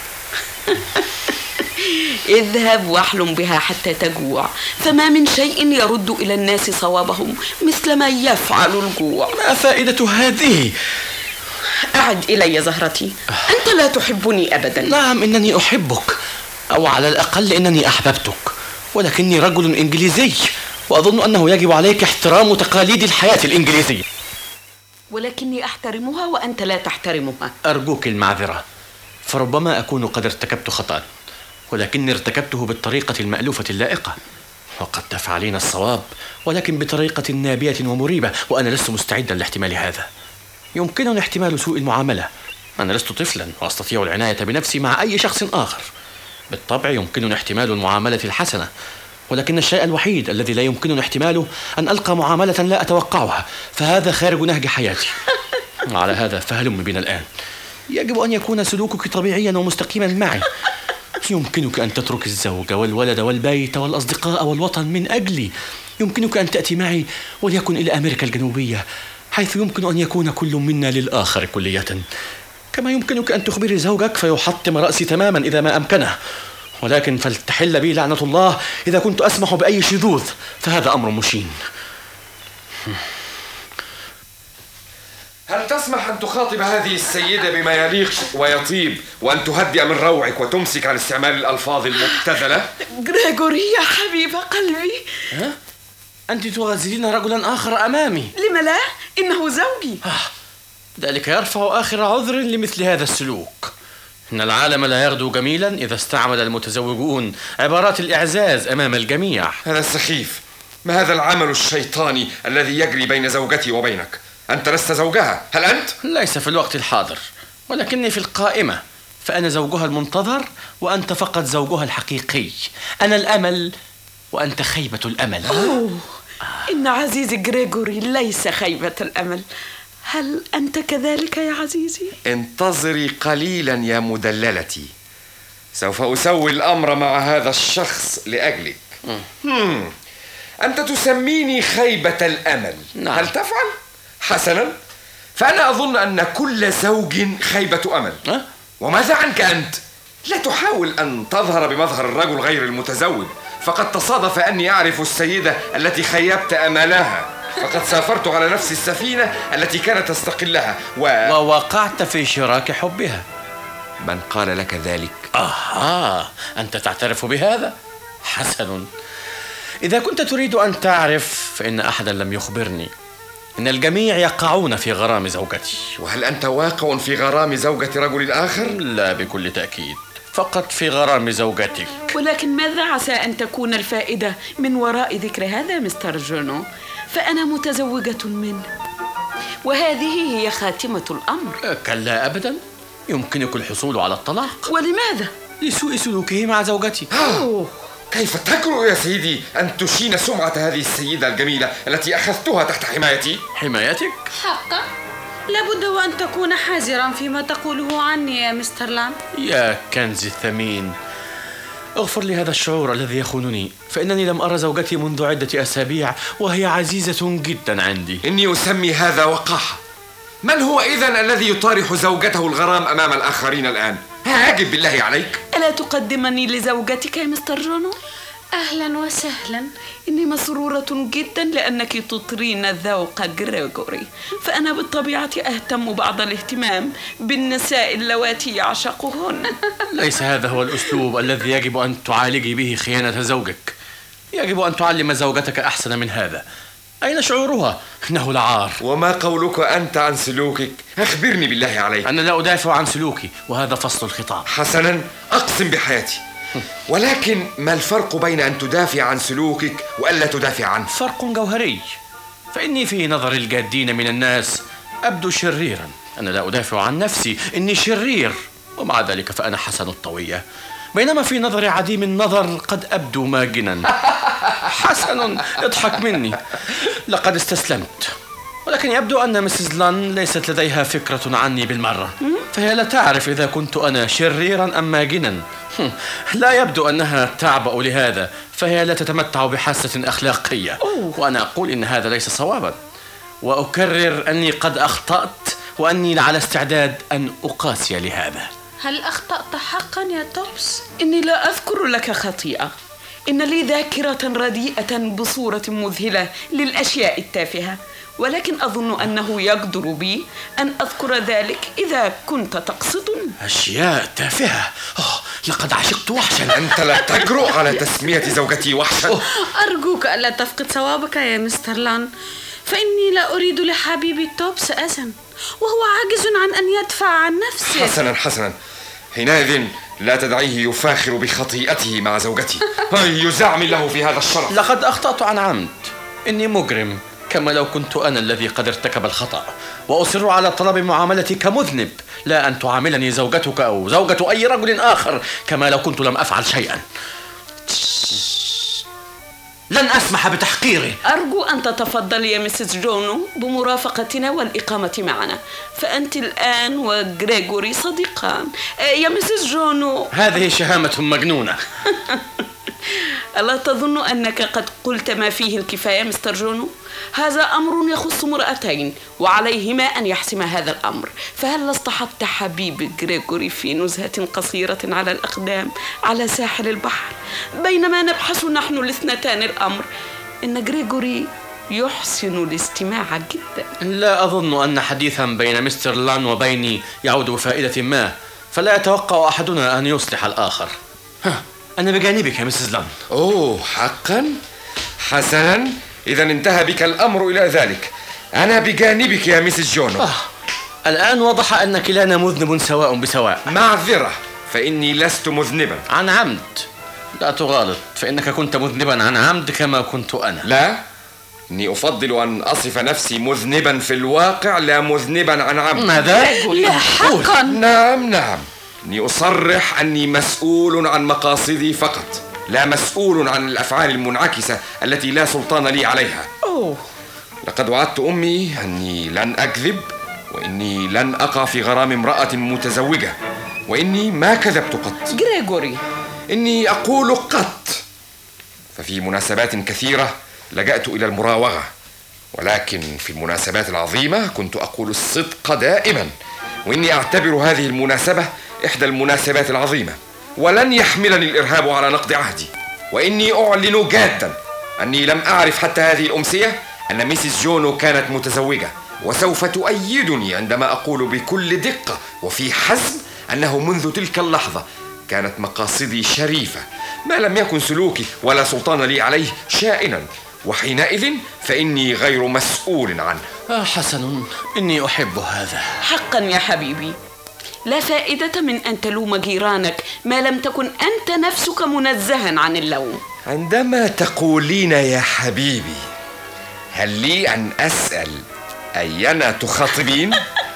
اذهب واحلم بها حتى تجوع، فما من شيء يرد إلى الناس صوابهم مثل ما يفعل الجوع. ما فائدة هذه؟ أعد إلي زهرتي، أنت لا تحبني أبدا. نعم، إنني أحبك، أو على الأقل إنني أحببتك، ولكني رجل إنجليزي، وأظن أنه يجب عليك احترام تقاليد الحياة الإنجليزية. ولكني أحترمها وأنت لا تحترمها. أرجوك المعذرة، فربما أكون قد ارتكبت خطأ، ولكني ارتكبته بالطريقة المألوفة اللائقة، وقد تفعلين الصواب ولكن بطريقة نابية ومريبة، وأنا لست مستعدا لاحتمال هذا. يمكنني احتمال سوء المعاملة، أنا لست طفلا وأستطيع العناية بنفسي مع أي شخص آخر. بالطبع يمكنني احتمال المعاملة الحسنة، ولكن الشيء الوحيد الذي لا يمكنني احتماله أن ألقى معاملة لا أتوقعها، فهذا خارج نهج حياتي. على هذا فهلم بنا الآن. يجب أن يكون سلوكك طبيعيا ومستقيما معي. يمكنك أن تترك الزوج والولد والبيت والأصدقاء والوطن من أجلي. يمكنك أن تأتي معي وليكن إلى أمريكا الجنوبية، حيث يمكن أن يكون كل منا للآخر كلية. كما يمكنك أن تخبري زوجك فيحطم رأسي تماما إذا ما أمكنه، ولكن فلتحل بي لعنة الله إذا كنت أسمح بأي شذوذ، فهذا أمر مشين. هل تسمح أن تخاطب هذه السيدة بما يليق ويطيب، وأن تهدئ من روعك وتمسك عن استعمال الألفاظ المبتذلة؟ غريغوري يا حبيب قلبي. ها؟ أنت تغازلين رجلا آخر أمامي. لم لا؟ إنه زوجي. ذلك يرفع آخر عذر لمثل هذا السلوك. إن العالم لا يغدو جميلا إذا استعمل المتزوجون عبارات الإعزاز أمام الجميع. هذا سخيف. ما هذا العمل الشيطاني الذي يجري بين زوجتي وبينك؟ أنت لست زوجها، هل أنت؟ ليس في الوقت الحاضر، ولكني في القائمة، فأنا زوجها المنتظر وأنت فقط زوجها الحقيقي. أنا الأمل وأنت خيبة الأمل. إن عزيزي غريغوري ليس خيبة الأمل. هل أنت كذلك يا عزيزي؟ انتظري قليلا يا مدللتي، سوف أسوي الأمر مع هذا الشخص لأجلك. أنت تسميني خيبة الأمل. نعم. هل تفعل؟ حسنا، فأنا أظن أن كل زوج خيبة أمل. وماذا عنك أنت؟ لا تحاول أن تظهر بمظهر الرجل غير المتزوج، فقد تصادف أني أعرف السيدة التي خيبت أملها، فقد سافرت على نفس السفينة التي كانت تستقلها ووقعت في شراك حبها. من قال لك ذلك؟ أنت تعترف بهذا؟ حسن، إذا كنت تريد أن تعرف فإن أحدا لم يخبرني. إن الجميع يقعون في غرام زوجتي. وهل أنت واقع في غرام زوجة رجل آخر؟ لا بكل تأكيد، فقط في غرام زوجتك. ولكن ماذا عسى أن تكون الفائدة من وراء ذكر هذا مستر جونو؟ فأنا متزوجة منه، وهذه هي خاتمة الأمر. كلا أبدا، يمكنك الحصول على الطلاق. ولماذا؟ لسوء سلوكه مع زوجتي. كيف تجرؤ يا سيدي أن تشين سمعة هذه السيدة الجميلة التي أخذتها تحت حمايتي؟ حمايتك؟ حقا؟ لابد وأن تكون حذرا فيما تقوله عني يا مستر لام. يا كنزي الثمين، اغفر لي هذا الشعور الذي يخونني، فإنني لم أرى زوجتي منذ عدة أسابيع وهي عزيزة جدا عندي. إني أسمي هذا وقاحة. من هو إذن الذي يطارح زوجته الغرام أمام الآخرين الآن؟ هاجب بالله عليك. ألا تقدمني لزوجتك يا مستر جونو؟ أهلا وسهلا. إني مسرورة جدا لأنك تطرين ذوق غريغوري، فأنا بالطبيعة أهتم بعض الاهتمام بالنساء اللواتي يعشقهن. ليس هذا هو الأسلوب الذي يجب أن تعالجي به خيانة زوجك. يجب أن تعلم زوجتك أحسن من هذا. أين شعورها؟ إنه العار. وما قولك أنت عن سلوكك؟ أخبرني بالله عليك. أنا لا أدافع عن سلوكي، وهذا فصل الخطاب. حسنا، أقسم بحياتي ولكن ما الفرق بين أن تدافع عن سلوكك وألا تدافع عنه؟ فرق جوهري. فإني في نظر الجادين من الناس أبدو شريرا. أنا لا أدافع عن نفسي، إني شرير، ومع ذلك فأنا حسن الطوية. بينما في نظر عديم النظر قد أبدو ماجنا. حسن، اضحك مني. لقد استسلمت. ولكن يبدو أن مسز لان ليست لديها فكرة عني بالمرة، فهي لا تعرف إذا كنت أنا شريرا أم ماجنا. لا يبدو أنها تعبأ لهذا، فهي لا تتمتع بحاسة أخلاقية. وأنا أقول إن هذا ليس صوابا، وأكرر أني قد أخطأت، وأني على استعداد أن أقاسي لهذا. هل أخطأت حقا يا توبس؟ إني لا أذكر لك خطيئة. إن لي ذاكرة رديئة بصورة مذهلة للأشياء التافهة، ولكن أظن أنه يقدر بي أن أذكر ذلك إذا كنت تقصدني. أشياء تافهة؟ لقد عشقت وحشا. أنت لا تجرؤ على تسمية زوجتي وحشا. أرجوك ألا تفقد صوابك يا مستر لان، فإني لا أريد لحبيبي توبس أذى، وهو عاجز عن أن يدفع عن نفسه. حسنا، حينئذ لا تدعيه يفاخر بخطيئته مع زوجتي. يزعم له في هذا الشرف. لقد أخطأت عن عمد. إني مجرم، كما لو كنت أنا الذي قد ارتكب الخطأ، وأصر على طلب معاملتي كمذنب، لا أن تعاملني زوجتك أو زوجة أي رجل آخر كما لو كنت لم أفعل شيئا. لن أسمح بتحقيري. أرجو أن تتفضل يا مسز جونو بمرافقتنا والإقامة معنا، فأنت الآن وغريغوري صديقان. يا مسز جونو. هذه شهامة مجنونة. ألا تظن أنك قد قلت ما فيه الكفاية مستر جونو؟ هذا أمر يخص امرأتين، وعليهما أن يحسم هذا الأمر. فهل اصطحبت حبيب غريغوري في نزهة قصيرة على الأقدام على ساحل البحر، بينما نبحث نحن الاثنتان الأمر؟ إن غريغوري يحسن الاستماع جدا. لا أظن أن حديثا بين مستر لان وبيني يعود بفائدة ما، فلا يتوقع أحدنا أن يصلح الآخر. أنا بجانبك يا مسز لان. حقا؟ حسنا، إذا انتهى بك الأمر إلى ذلك. أنا بجانبك يا مسز جونو. الآن وضح أن كلانا مذنب سواء بسواء. معذرة، فإني لست مذنبا عن عمد. لا تغالط، فإنك كنت مذنبا عن عمد كما كنت أنا. لا، إني أفضل أن أصف نفسي مذنبا في الواقع لا مذنبا عن عمد. ماذا؟ لا حقا. نعم، إني أصرح أني مسؤول عن مقاصدي فقط، لا مسؤول عن الأفعال المنعكسة التي لا سلطان لي عليها. لقد وعدت أمي أني لن أكذب، وإني لن أقع في غرام امرأة متزوجة، وإني ما كذبت قط. غريغوري، إني أقول قط. ففي مناسبات كثيرة لجأت إلى المراوغة، ولكن في المناسبات العظيمة كنت أقول الصدق دائما، وإني أعتبر هذه المناسبة إحدى المناسبات العظيمة، ولن يحملني الإرهاب على نقض عهدي. وإني أعلن جادا أني لم أعرف حتى هذه الأمسية أن ميسيس جونو كانت متزوجة، وسوف تؤيدني عندما أقول بكل دقة وفي حزم أنه منذ تلك اللحظة كانت مقاصدي شريفة، ما لم يكن سلوكي ولا سلطان لي عليه شائنا، وحينئذ فإني غير مسؤول عنه. حسن، إني أحب هذا. حقا يا حبيبي، لا فائدة من أن تلوم جيرانك ما لم تكن أنت نفسك منزها عن اللوم. عندما تقولين يا حبيبي، هل لي أن أسأل أينا تخاطبين؟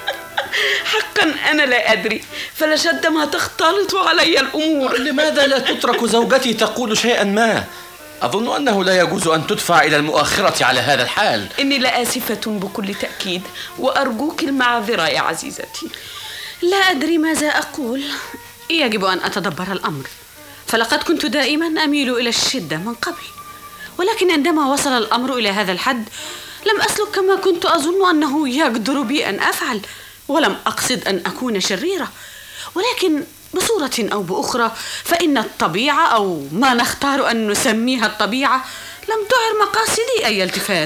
حقا أنا لا أدري، فلشد ما تختلط علي الأمور. لماذا لا تترك زوجتي تقول شيئا ما؟ أظن أنه لا يجوز أن تدفع إلى المؤخرة على هذا الحال. إني لآسفة بكل تأكيد، وأرجوك المعذرة يا عزيزتي. لا أدري ماذا أقول. يجب أن أتدبر الأمر، فلقد كنت دائما أميل إلى الشدة من قبل، ولكن عندما وصل الأمر إلى هذا الحد لم أسلك كما كنت أظن أنه يقدر بي أن أفعل، ولم أقصد أن أكون شريرة، ولكن بصورة أو بأخرى فإن الطبيعة، أو ما نختار أن نسميها الطبيعة، لم تعر مقاصدي أي التفات.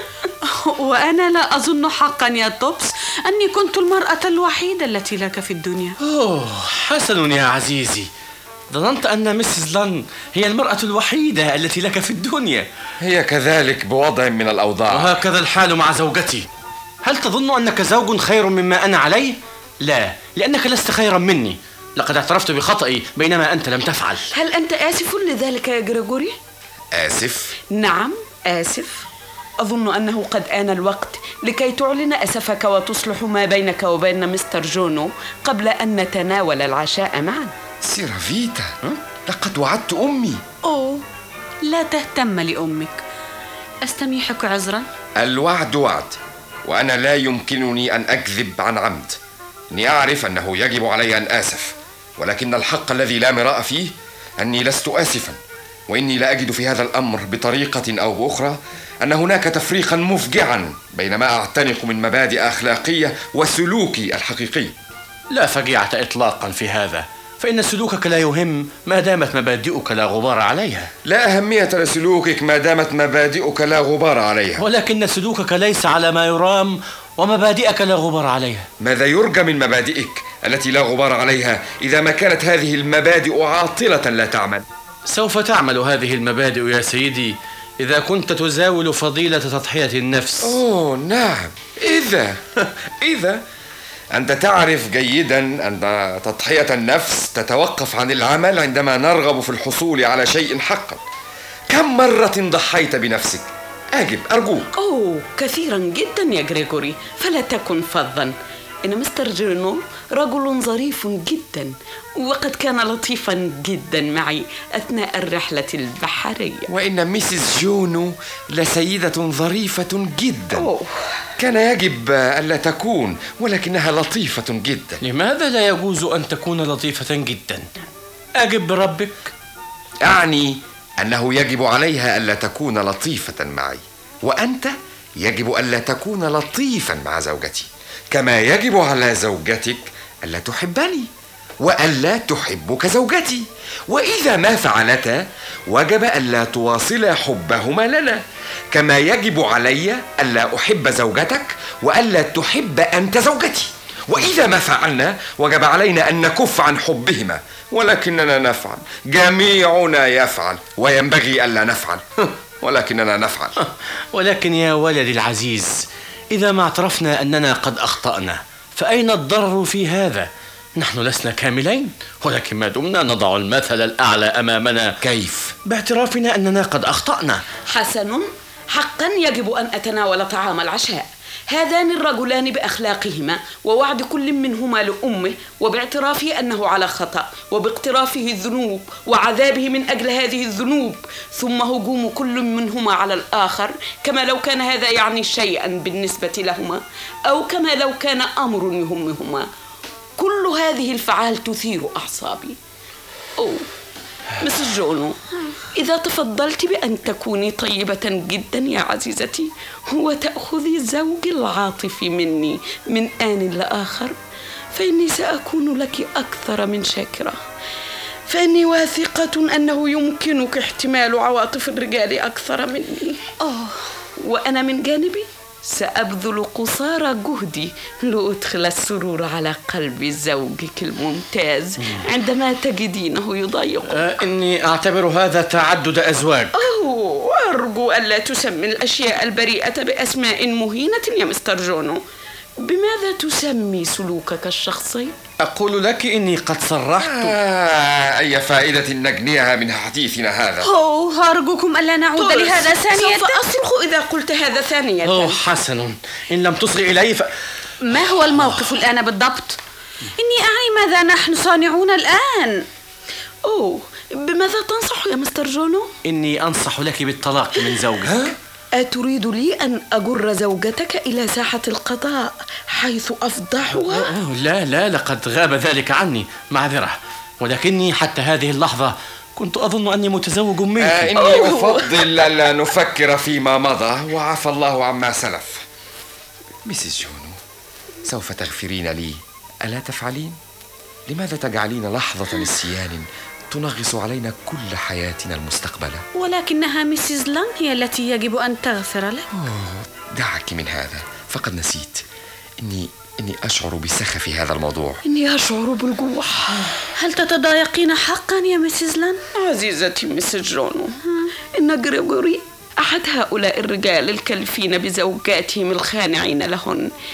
وأنا لا أظن حقا يا توبس أني كنت المرأة الوحيدة التي لك في الدنيا. حسن يا عزيزي، ظننت أن مسز لان هي المرأة الوحيدة التي لك في الدنيا. هي كذلك بوضع من الأوضاع، وهكذا الحال مع زوجتي. هل تظن أنك زوج خير مما أنا عليه؟ لا، لأنك لست خيرا مني، لقد اعترفت بخطئي بينما أنت لم تفعل. هل أنت آسف لذلك يا غريغوري؟ آسف؟ نعم آسف. أظن أنه قد آن الوقت لكي تعلن أسفك وتصلح ما بينك وبين مستر جونو قبل أن نتناول العشاء معا. سيرافيتا، لقد وعدت أمي. أوه، لا تهتم لأمك. أستميحك عذرا. الوعد وعد، وأنا لا يمكنني أن أكذب عن عمد. إني أعرف أنه يجب علي أن آسف، ولكن الحق الذي لا مراء فيه أني لست آسفا، وإني لا أجد في هذا الأمر بطريقة أو بأخرى أن هناك تفريقا مفجعا بين ما أعتنق من مبادئ أخلاقية وسلوكي الحقيقي. لا فجيعة إطلاقا في هذا، فإن سلوكك لا يهم ما دامت مبادئك لا غبار عليها. لا أهمية لسلوكك ما دامت مبادئك لا غبار عليها. ولكن سلوكك ليس على ما يرام ومبادئك لا غبار عليها. ماذا يرجى من مبادئك التي لا غبار عليها إذا ما كانت هذه المبادئ عاطلة لا تعمل؟ سوف تعمل هذه المبادئ يا سيدي إذا كنت تزاول فضيلة تضحية النفس. أوه نعم، إذا أنت تعرف جيدا أن تضحية النفس تتوقف عن العمل عندما نرغب في الحصول على شيء حقا. كم مرة ضحيت بنفسك؟ أجب أرجوك. أوه كثيرا جدا يا غريغوري، فلا تكن فظا. إن مستر جونو رجل ظريف جدا، وقد كان لطيفا جدا معي أثناء الرحلة البحرية. وإن ميسيس جونو لسيدة ظريفة جدا. كان يجب ألا تكون، ولكنها لطيفة جدا. لماذا لا يجوز أن تكون لطيفة جدا؟ أجب بربك. أعني أنه يجب عليها ألا تكون لطيفة معي، وأنت يجب ألا تكون لطيفا مع زوجتي، كما يجب على زوجتك ألا تحبني وألا تحبك زوجتي. وإذا ما فعلتا وجب ألا تواصلا حبهما لنا، كما يجب علي ألا أحب زوجتك وألا تحب أنت زوجتي. وإذا ما فعلنا وجب علينا أن نكف عن حبهما، ولكننا نفعل. جميعنا يفعل، وينبغي ألا نفعل ولكننا نفعل. ولكن يا ولدي العزيز، إذا ما اعترفنا أننا قد أخطأنا فأين الضرر في هذا؟ نحن لسنا كاملين، ولكن ما دمنا نضع المثل الأعلى أمامنا. كيف؟ باعترافنا أننا قد أخطأنا. حسن، حقا يجب أن أتناول طعام العشاء. هذان الرجلان بأخلاقهما ووعد كل منهما لأمه، وباعترافه أنه على خطأ، وباقترافه الذنوب وعذابه من أجل هذه الذنوب، ثم هجوم كل منهما على الآخر، كما لو كان هذا يعني شيئا بالنسبة لهما، أو كما لو كان أمر يهمهما. كل هذه الفعال تثير أعصابي. مسز جونو، إذا تفضلت بأن تكوني طيبة جدا يا عزيزتي وتأخذي زوجي العاطفي مني من آن لآخر، فإني سأكون لك أكثر من شاكرة، فإني واثقة أنه يمكنك احتمال عواطف الرجال أكثر مني. وأنا من جانبي سأبذل قصارى جهدي لأدخل السرور على قلب زوجك الممتاز عندما تجدينه يضايقك. إني أعتبر هذا تعدد أزواج. أرجو ألا تسمي الأشياء البريئة بأسماء مهينة يا مستر جونو. بماذا تسمي سلوكك الشخصي؟ أقول لك إني قد صرحت. أي فائدة نجنيها من حديثنا هذا؟ أرجوكم ألا نعود لهذا ثانية. سوف أصرخ إذا قلت هذا ثانية. حسن، إن لم تصغي إلي ما هو الموقف الآن بالضبط؟ إني أعي ماذا نحن صانعون الآن. بماذا تنصح يا مستر جونو؟ إني أنصح لك بالطلاق من زوجك. أتريد لي أن أجر زوجتك إلى ساحة القضاء حيث أفضحها؟ لا، لقد غاب ذلك عني، معذرة، ولكني حتى هذه اللحظة كنت أظن أني متزوج منك. إني أفضل ألا نفكر فيما مضى وعفى الله عما سلف. ميسيس جونو، سوف تغفرين لي، ألا تفعلين؟ لماذا تجعلين لحظة نسيان تنغص علينا كل حياتنا المستقبلة؟ ولكنها ميسيس لانغ هي التي يجب أن تغفر لك. دعك من هذا، فقد نسيت. إني أشعر بسخف هذا الموضوع. إني أشعر بالجوع. هل تتضايقين حقا يا ميسيس لانغ؟ عزيزتي ميسيس جونو، إن غريغوري أحد هؤلاء الرجال الكلفين بزوجاتهم الخانعين لهن.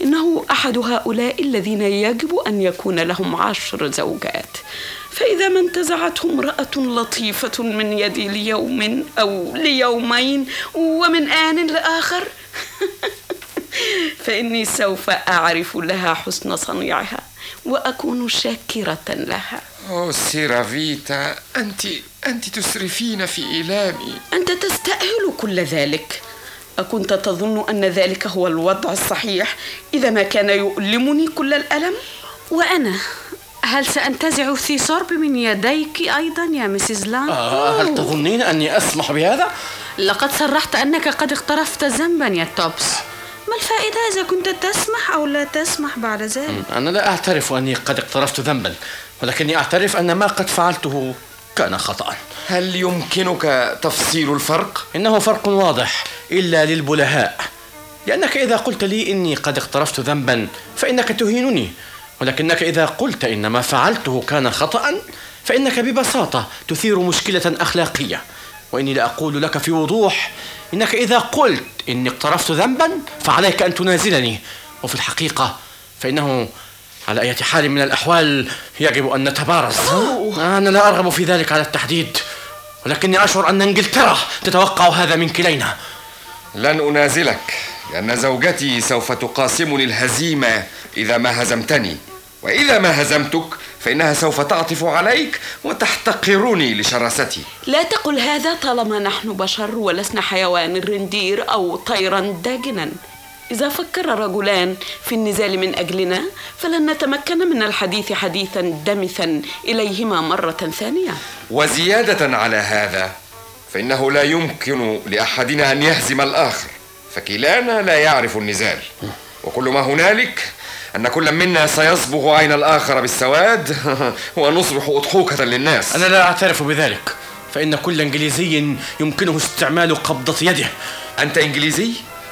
إنه أحد هؤلاء الذين يجب أن يكون لهم 10 زوجات، فإذا ما انتزعته امرأة لطيفة من يدي ليوم أو ليومين ومن آن لآخر فإني سوف أعرف لها حسن صنيعها وأكون شاكرة لها. سيرافيتا، أنت تسرفين في إيلامي. أنت تستأهل كل ذلك. أكنت تظن أن ذلك هو الوضع الصحيح إذا ما كان يؤلمني كل الألم؟ وأنا هل سأنتزع ثيصرب من يديك أيضا يا مسز لان؟ هل تظنين أني أسمح بهذا؟ لقد صرحت أنك قد اقترفت ذنبا يا توبس. ما الفائدة إذا كنت تسمح أو لا تسمح بعد ذلك؟ أنا لا أعترف أني قد اقترفت ذنبا، ولكني أعترف أن ما قد فعلته كان خطأ. هل يمكنك تفصيل الفرق؟ إنه فرق واضح إلا للبلهاء، لأنك إذا قلت لي إني قد اقترفت ذنبا فإنك تهينني، ولكنك إذا قلت إن ما فعلته كان خطأ فإنك ببساطة تثير مشكلة أخلاقية. وإني لأقول لك في وضوح إنك إذا قلت إني اقترفت ذنبا فعليك أن تنازلني، وفي الحقيقة فإنه على أي حال من الأحوال يجب أن نتبارز. أنا لا أرغب في ذلك على التحديد، ولكني أشعر أن إنجلترا تتوقع هذا من كلينا. لن أنازلك، لأن زوجتي سوف تقاسمني الهزيمة إذا ما هزمتني، وإذا ما هزمتك فإنها سوف تعطف عليك وتحتقرني لشراستي. لا تقل هذا طالما نحن بشر ولسنا حيوان رندير أو طيرا داجنا. إذا فكر رجلان في النزال من أجلنا فلن نتمكن من الحديث حديثا دمثا إليهما مرة ثانية. وزيادة على هذا فإنه لا يمكن لأحدنا أن يهزم الآخر، فكلانا لا يعرف النزال، وكل ما هنالك أن كل منا سيصبغ عين الآخر بالسواد ونصبح أضحوكة للناس. أنا لا أعترف بذلك، فإن كل إنجليزي يمكنه استعمال قبضة يده. أنت إنجليزي؟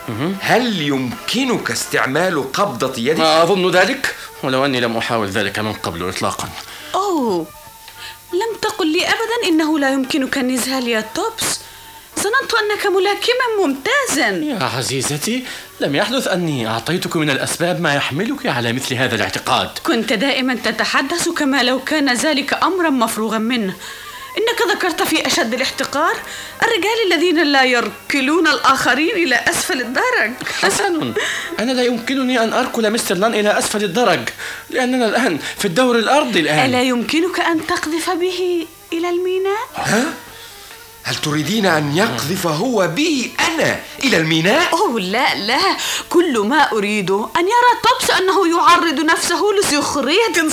هل يمكنك استعمال قبضة يدك؟ ما أظن ذلك، ولو أني لم أحاول ذلك من قبل إطلاقا. أوه، لم تقل لي أبدا إنه لا يمكنك النزال يا توبس. ظننت أنك ملاكما ممتازا. يا عزيزتي، لم يحدث أني أعطيتك من الأسباب ما يحملك على مثل هذا الاعتقاد. كنت دائما تتحدث كما لو كان ذلك أمرا مفروغا منه. إنك ذكرت في أشد الاحتقار الرجال الذين لا يركلون الآخرين إلى أسفل الدرج. حسن، أنا لا يمكنني أن أركل مستر لان إلى أسفل الدرج، لأننا الآن في الدور الأرضي الآن. ألا يمكنك أن تقذف به إلى الميناء؟ ها؟ هل تريدين أن يقذف هو بي أنا إلى الميناء؟ أوه لا، كل ما أريد أن يرى توبس أنه يعرض نفسه لسخرية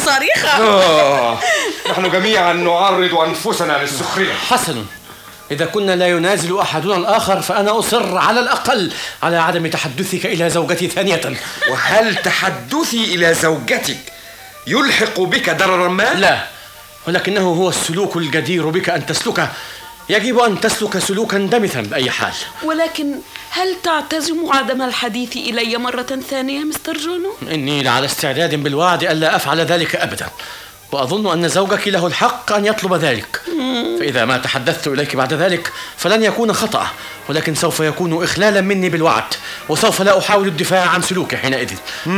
صريخة. نحن جميعا نعرض أنفسنا للسخرية. حسن، إذا كنا لا ينازل أحدنا الآخر فأنا أصر على الأقل على عدم تحدثك إلى زوجتي ثانية. وهل تحدثي إلى زوجتك يلحق بك ضررا ما؟ لا، ولكنه هو السلوك الجدير بك أن تسلكه. يجب أن تسلك سلوكا دمثا بأي حال. ولكن هل تعتزم عدم الحديث إلي مرة ثانية مستر جونو؟ إني على استعداد بالوعد ألا أفعل ذلك أبدا، وأظن أن زوجك له الحق أن يطلب ذلك. فإذا ما تحدثت إليك بعد ذلك فلن يكون خطأ، ولكن سوف يكون إخلالا مني بالوعد، وسوف لا أحاول الدفاع عن سلوكي حينئذ.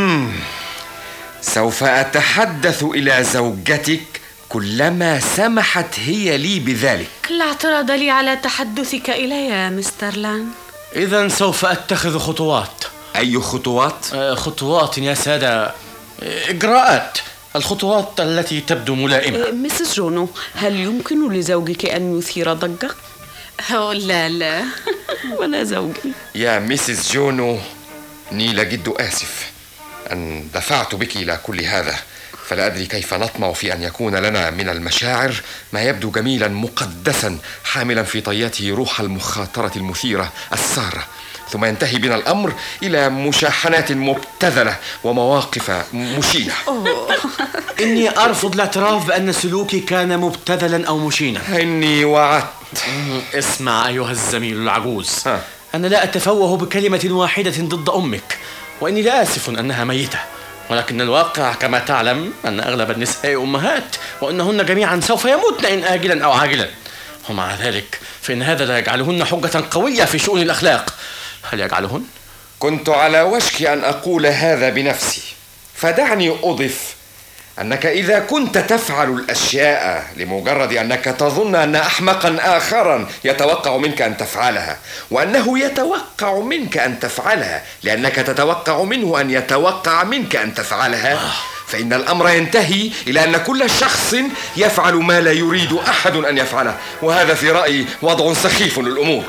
سوف أتحدث إلى زوجتك كلما سمحت هي لي بذلك. لا اعتراض لي على تحدثك إلي يا مستر لان. إذن سوف أتخذ خطوات. أي خطوات؟ خطوات يا سادة، إجراءات، الخطوات التي تبدو ملائمة. مسز جونو، هل يمكن لزوجك أن يثير ضجة؟ لا ولا زوجي. يا مسز جونو، نيل جد آسف أن دفعت بك إلى كل هذا، فلا أدري كيف نطمع في أن يكون لنا من المشاعر ما يبدو جميلا مقدسا حاملا في طياته روح المخاطرة المثيرة السارة، ثم ينتهي بنا الأمر إلى مشاحنات مبتذلة ومواقف مشينة. إني أرفض الاعتراف بأن سلوكي كان مبتذلا أو مشينا. إني وعدت. اسمع أيها الزميل العجوز، أنا لا أتفوه بكلمة واحدة ضد أمك، وإني لا آسف أنها ميتة، ولكن الواقع كما تعلم أن أغلب النساء أمهات، وأنهن جميعا سوف يموتن إن آجلا أو عاجلا، ومع ذلك فإن هذا لا يجعلهن حجة قوية في شؤون الأخلاق. هل يجعلهن؟ كنت على وشك أن أقول هذا بنفسي، فدعني أضف أنك إذا كنت تفعل الأشياء لمجرد أنك تظن أن أحمقا آخرا يتوقع منك أن تفعلها، وأنه يتوقع منك أن تفعلها لأنك تتوقع منه أن يتوقع منك أن تفعلها، فإن الأمر ينتهي إلى أن كل شخص يفعل ما لا يريد أحد أن يفعله، وهذا في رأيي وضع سخيف للأمور.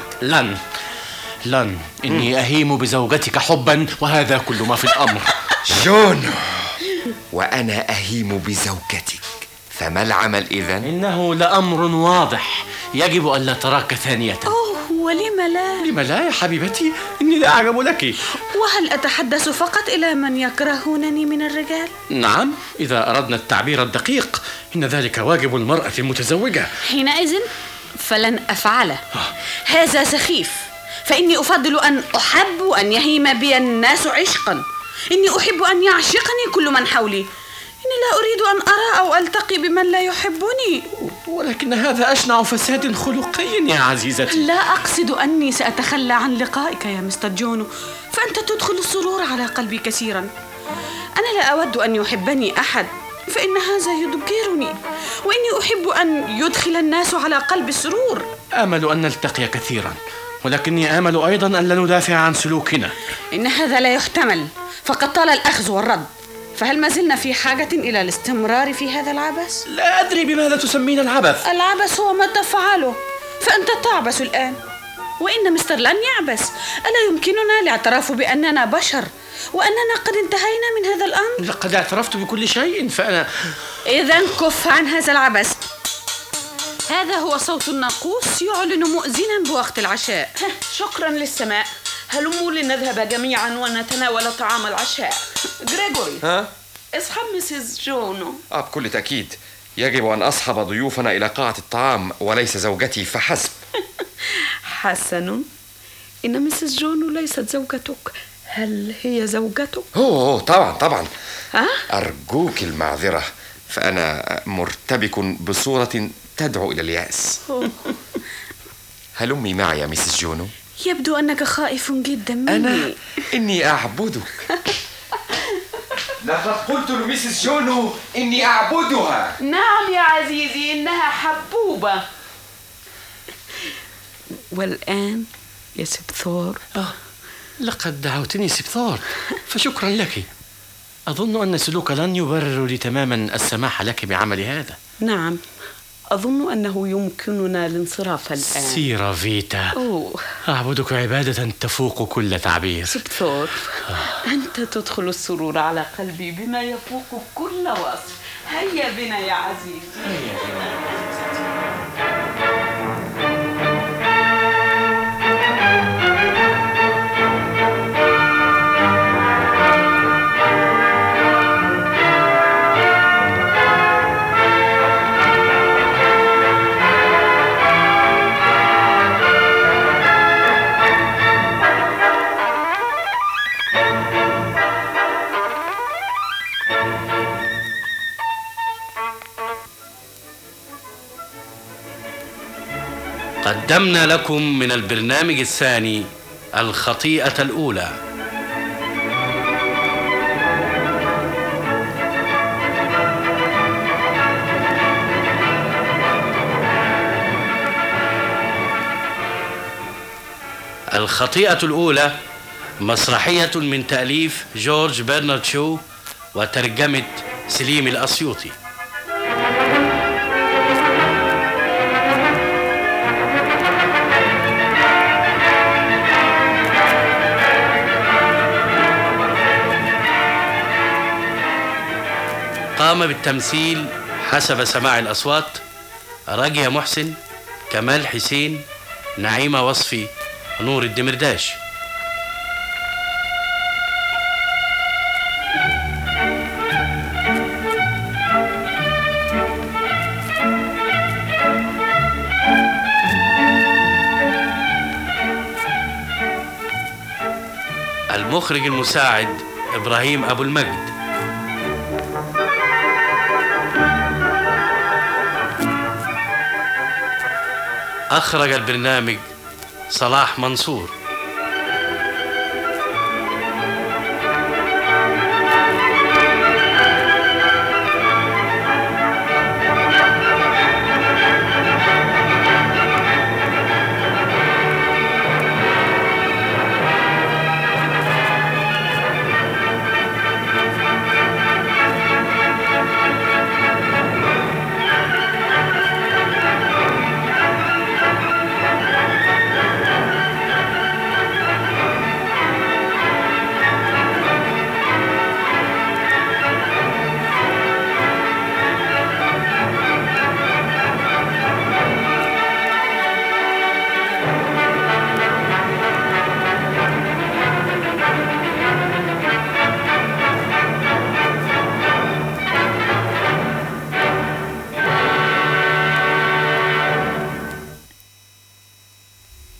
لن إني أهيم بزوجتك حبا، وهذا كل ما في الأمر. جون، وأنا أهيم بزوجتك، فما العمل إذن؟ إنه لأمر واضح، يجب أن لا تراك ثانية. ولم لا؟ لم لا يا حبيبتي؟ إني لا أعجب لك. وهل أتحدث فقط إلى من يكرهونني من الرجال؟ نعم، إذا أردنا التعبير الدقيق إن ذلك واجب المرأة المتزوجة. حينئذ فلن أفعله. هذا سخيف، فإني أفضل أن أحب وأن يهيم بي الناس عشقا. إني أحب أن يعشقني كل من حولي. إني لا أريد أن أرى أو ألتقي بمن لا يحبني. ولكن هذا أشنع فساد خلقي يا عزيزتي. لا أقصد أني سأتخلى عن لقائك يا مستر جونو، فأنت تدخل السرور على قلبي كثيرا. أنا لا أود أن يحبني أحد، فإن هذا يضجرني، وإني أحب أن يدخل الناس على قلبي السرور. آمل أن نلتقي كثيرا، ولكني آمل أيضا أن لا ندافع عن سلوكنا. إن هذا لا يحتمل، فقد طال الأخذ والرد، فهل ما زلنا في حاجة إلى الاستمرار في هذا العبث؟ لا أدري بماذا تسمين العبث. العبث هو ما تفعله، فأنت تعبث الآن، وإن مستر لن يعبث. ألا يمكننا الاعتراف بأننا بشر، وأننا قد انتهينا من هذا الأمر؟ لقد اعترفت بكل شيء، فأنا إذن كف عن هذا العبث. هذا هو صوت الناقوس يعلن مؤذنا بوقت العشاء. شكرا للسماء. هلموا لنذهب جميعا ونتناول طعام العشاء. غريغوري، اصحب مسز جونو. بكل تأكيد يجب أن أصحب ضيوفنا إلى قاعة الطعام وليس زوجتي فحسب. حسن، إن مسز جونو ليست زوجتك. هل هي زوجتك؟ طبعا. أرجوك المعذرة، فأنا مرتبك بصورة تدعو إلى اليأس. هلمي معي يا مسز جونو. يبدو أنك خائف جدا مني. إني أعبدك. لقد قلت لمسز جونو إني أعبدها. نعم يا عزيزي، إنها حبوبة. والآن يا سبثور، لقد دعوتني سبثور، فشكرا لك. أظن أن سلوك لن يبرر لي تماما السماح لك بعمل هذا. نعم، أظن أنه يمكننا الانصراف الآن. سيرا فيتا، أعبدك عبادة تفوق كل تعبير. سبثور، أنت تدخل السرور على قلبي بما يفوق كل وصف. هيا بنا يا عزيزي، هيا بنا يا عزيزي. قدمنا لكم من البرنامج الثاني الخطيئة الأولى. الخطيئة الأولى مسرحية من تأليف جورج برنارد شو وترجمة سليم الأسيوطي. قام بالتمثيل حسب سماع الأصوات راجية محسن، كمال حسين، نعيمة وصفي، نور الدمرداش. المخرج المساعد إبراهيم أبو المجد. أخرج البرنامج صلاح منصور.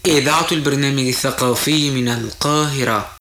إذاعة البرنامج الثقافي من القاهرة.